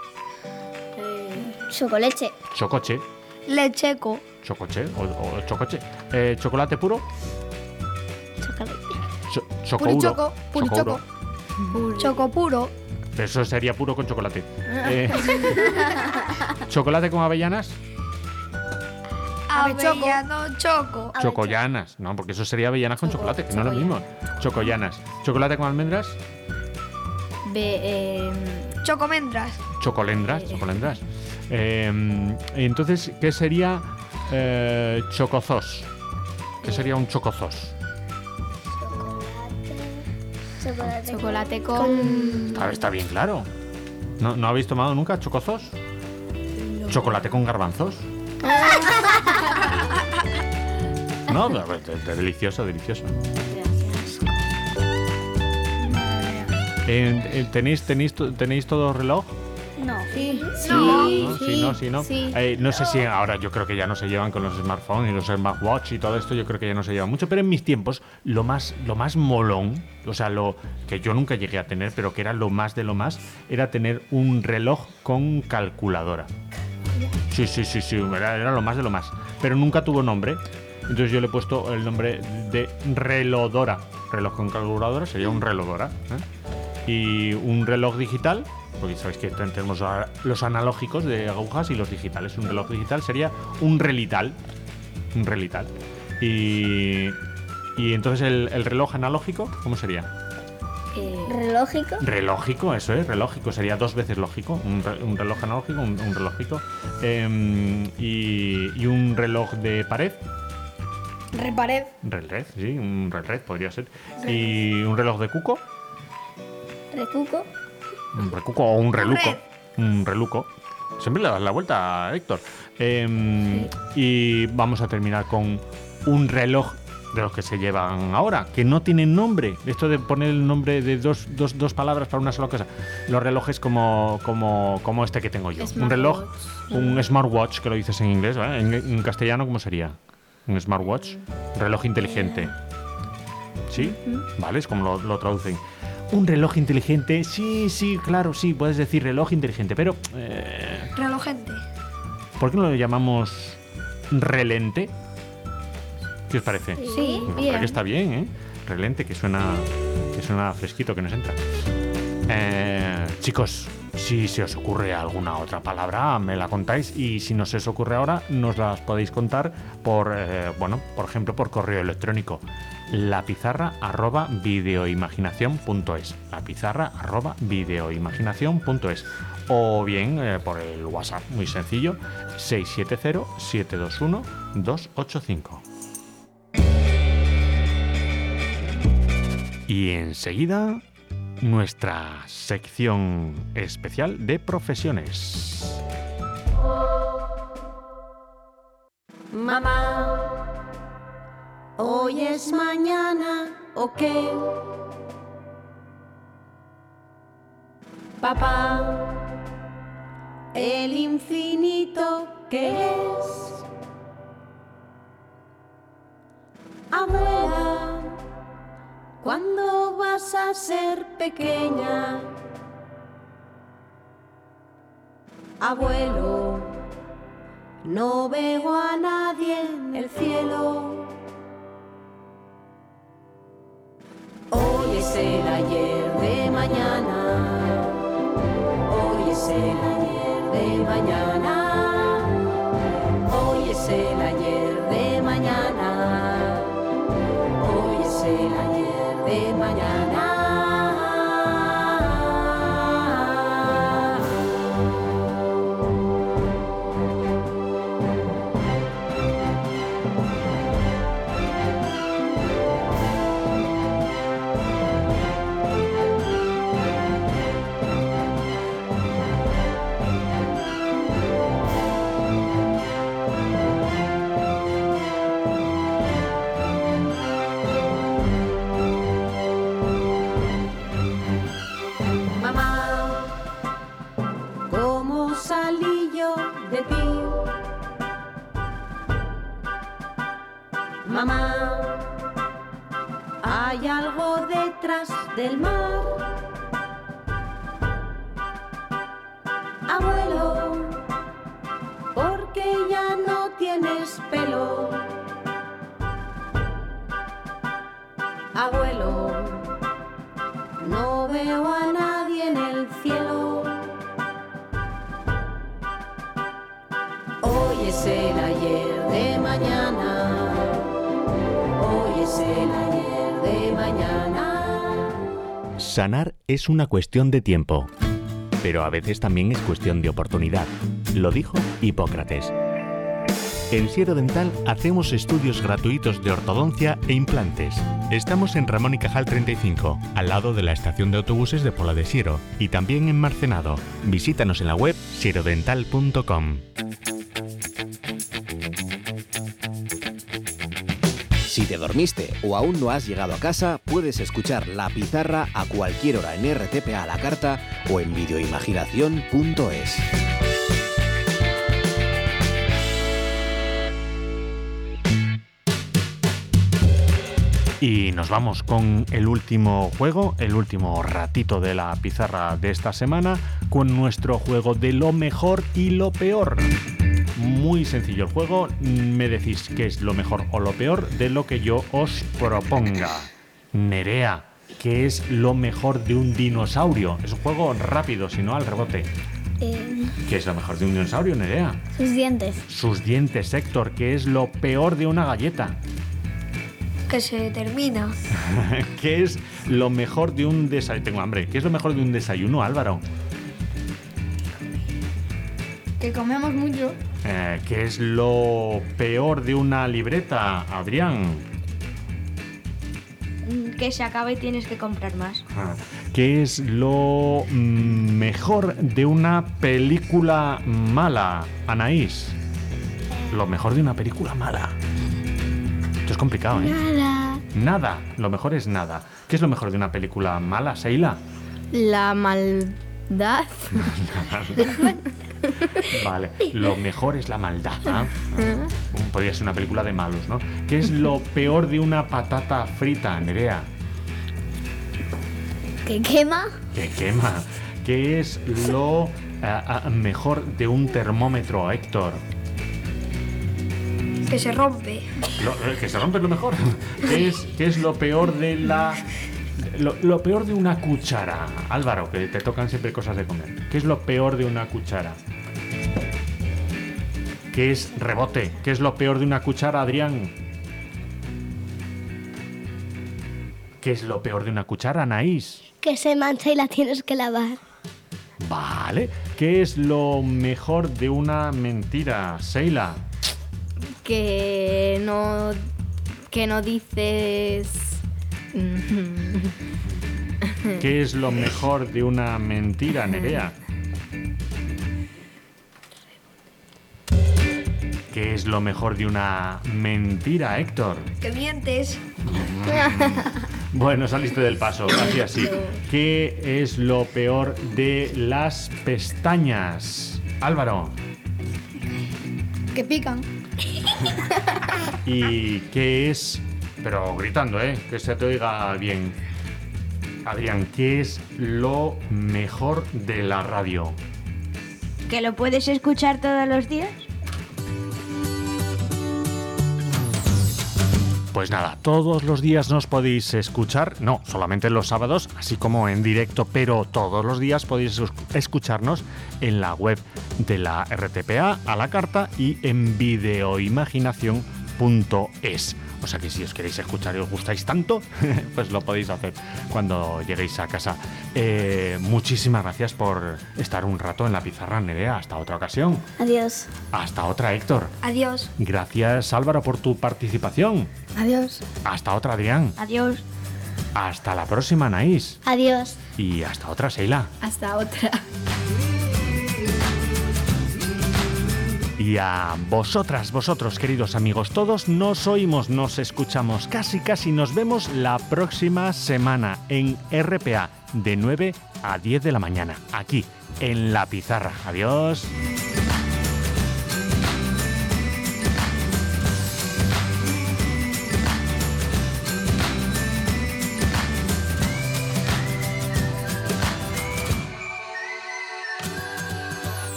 Chocoleche. chocoche, Lecheco. chocoche o, o chocoche. Eh, chocolate puro, cho, chocouro, Purichoco. Purichoco. chocouro. Choco puro. Eso sería puro con chocolate. Eh, chocolate con avellanas, Avellano choco. chocollanas. No, porque eso sería avellanas con chocolate, que no es lo mismo. Chocollanas. Chocolate con almendras, Be, eh, chocomendras. chocolendras, chocolendras. Eh, entonces, ¿qué sería eh, chocozos? ¿Qué sería un chocozos? Chocolate. Chocolate con... A ver, está bien claro. ¿No, ¿no habéis tomado nunca chocozos? ¿Chocolate con garbanzos? No, de- de- delicioso, delicioso. Eh, eh, ¿tenéis, tenéis, to- ¿Tenéis todo reloj? No. Sí. Sí, ¿no? Sí, no, sí, no. Sí. Eh, no sé si ahora yo creo que ya no se llevan con los smartphones y los smartwatch y todo esto, yo creo que ya no se lleva mucho, pero en mis tiempos lo más, lo más molón, o sea, lo que yo nunca llegué a tener, pero que era lo más de lo más, era tener un reloj con calculadora. Sí, sí, sí, sí, era, era lo más de lo más, pero nunca tuvo nombre. Entonces yo le he puesto el nombre de relodora. Reloj con calculadora sería un relodora. ¿eh? Y un reloj digital, porque sabéis que tenemos los analógicos de agujas y los digitales. Un reloj digital sería un relital. Un relital. Y, y entonces el, el reloj analógico, ¿cómo sería? Relógico. Relógico, eso es, relógico. Sería dos veces lógico. Un, re- un reloj analógico, un, un relógico. Eh, y, y un reloj de pared. Repared. Relred, sí, un relred podría ser. Y un reloj de cuco. Recuco. Un recuco o un reluco. Un reluco. Siempre le das la vuelta, Héctor. Eh, y vamos a terminar con un reloj de los que se llevan ahora, que no tienen nombre. Esto de poner el nombre de dos, dos, dos palabras para una sola cosa. Los relojes como, como, como este que tengo yo. Un reloj, un smartwatch, que lo dices en inglés, ¿vale? En, en castellano, ¿cómo sería? Un smartwatch. Reloj inteligente. ¿Sí? Vale, es como lo, lo traducen. Un reloj inteligente, sí, sí, claro, sí, puedes decir reloj inteligente, pero eh, Relojente. ¿por qué no lo llamamos relente? ¿Qué os parece? Sí, Me parece bien. que está bien, ¿eh? Relente, que suena, que suena fresquito, que nos entra. Eh, chicos, si se os ocurre alguna otra palabra, me la contáis, y si no se os ocurre ahora, nos las podéis contar por, eh, bueno, por ejemplo, por correo electrónico. lapizarra arroba videoimaginación punto es. lapizarra arroba videoimaginación punto es. O bien eh, por el WhatsApp, muy sencillo, seis siete cero, siete dos uno, dos ocho cinco. Y enseguida nuestra sección especial de profesiones. Mamá, ¿hoy es mañana o qué? Papá, ¿el infinito qué es? Abuela, ¿cuándo vas a ser pequeña? Abuelo, no veo a nadie en el cielo. Hoy es el ayer de mañana. Hoy es el ayer de mañana. Hoy es el ayer de mañana. Hoy es el ayer de mañana. Mamá, hay algo detrás del mar. Abuelo, ¿por qué ya no tienes pelo? Abuelo, no veo a nadie en el cielo. Hoy es el ayer de mañana. Hoy es el ayer de mañana. Sanar es una cuestión de tiempo, pero a veces también es cuestión de oportunidad. Lo dijo Hipócrates. En Siero Dental hacemos estudios gratuitos de ortodoncia e implantes. Estamos en Ramón y Cajal treinta y cinco, al lado de la estación de autobuses de Pola de Siero, y también en Marcenado. Visítanos en la web siero dental punto com. Si te dormiste o aún no has llegado a casa, puedes escuchar La Pizarra a cualquier hora en R T P A a la carta o en videoimaginación punto es. Y nos vamos con el último juego, el último ratito de la pizarra de esta semana, con nuestro juego de lo mejor y lo peor. Muy sencillo el juego, me decís qué es lo mejor o lo peor de lo que yo os proponga. Nerea, ¿qué es lo mejor de un dinosaurio? Es un juego rápido, si no al rebote. Eh, ¿Qué es lo mejor de un dinosaurio, Nerea? sus dientes. Sus dientes, Héctor. ¿Qué es lo peor de una galleta? Que se termina. ¿Qué es lo mejor de un desayuno? Tengo hambre. ¿Qué es lo mejor de un desayuno, Álvaro? Que comemos mucho. Eh, ¿Qué es lo peor de una libreta, Adrián? Que se acabe y tienes que comprar más. ¿Qué es lo mejor de una película mala, Anaís? Lo mejor de una película mala. Esto es complicado, ¿eh? Nada. Nada. Lo mejor es nada. ¿Qué es lo mejor de una película mala, Seila? La maldad. Vale, lo mejor es la maldad, ¿no? Podría ser una película de malos, ¿no? ¿Qué es lo peor de una patata frita, Nerea? ¿Que quema? Que quema. ¿Qué es lo uh, uh, mejor de un termómetro, Héctor? Que se rompe. Lo, eh, que se rompe es lo mejor. ¿Qué es, qué es lo peor de la... Lo, lo peor de una cuchara, Álvaro, que te tocan siempre cosas de comer. ¿Qué es lo peor de una cuchara? ¿Qué es rebote? ¿Qué es lo peor de una cuchara, Adrián? ¿Qué es lo peor de una cuchara, Anaís? Que se mancha y la tienes que lavar. Vale. ¿Qué es lo mejor de una mentira, Seila? Que no... Que no dices... ¿Qué es lo mejor de una mentira, Nerea? ¿Qué es lo mejor de una mentira, Héctor? Que mientes. Bueno, saliste del paso, así así. ¿Qué es lo peor de las pestañas? Álvaro. Que pican. ¿Y qué es? Pero gritando, ¿eh? Que se te oiga bien. Adrián, ¿qué es lo mejor de la radio? ¿Que lo puedes escuchar todos los días? Pues nada, todos los días nos podéis escuchar, no, solamente los sábados, así como en directo, pero todos los días podéis escucharnos en la web de la R T P A a la carta y en videoimaginación punto es. O sea que si os queréis escuchar y os gustáis tanto, pues lo podéis hacer cuando lleguéis a casa. Eh, muchísimas gracias por estar un rato en la pizarra, Nerea. Hasta otra ocasión. Adiós. Hasta otra, Héctor. Adiós. Gracias, Álvaro, por tu participación. Adiós. Hasta otra, Adrián. Adiós. Hasta la próxima, Anaís. Adiós. Y hasta otra, Sheila. Hasta otra. Y a vosotras, vosotros, queridos amigos, todos nos oímos, nos escuchamos, casi casi nos vemos la próxima semana en R P A de nueve a diez de la mañana, aquí en La Pizarra. Adiós.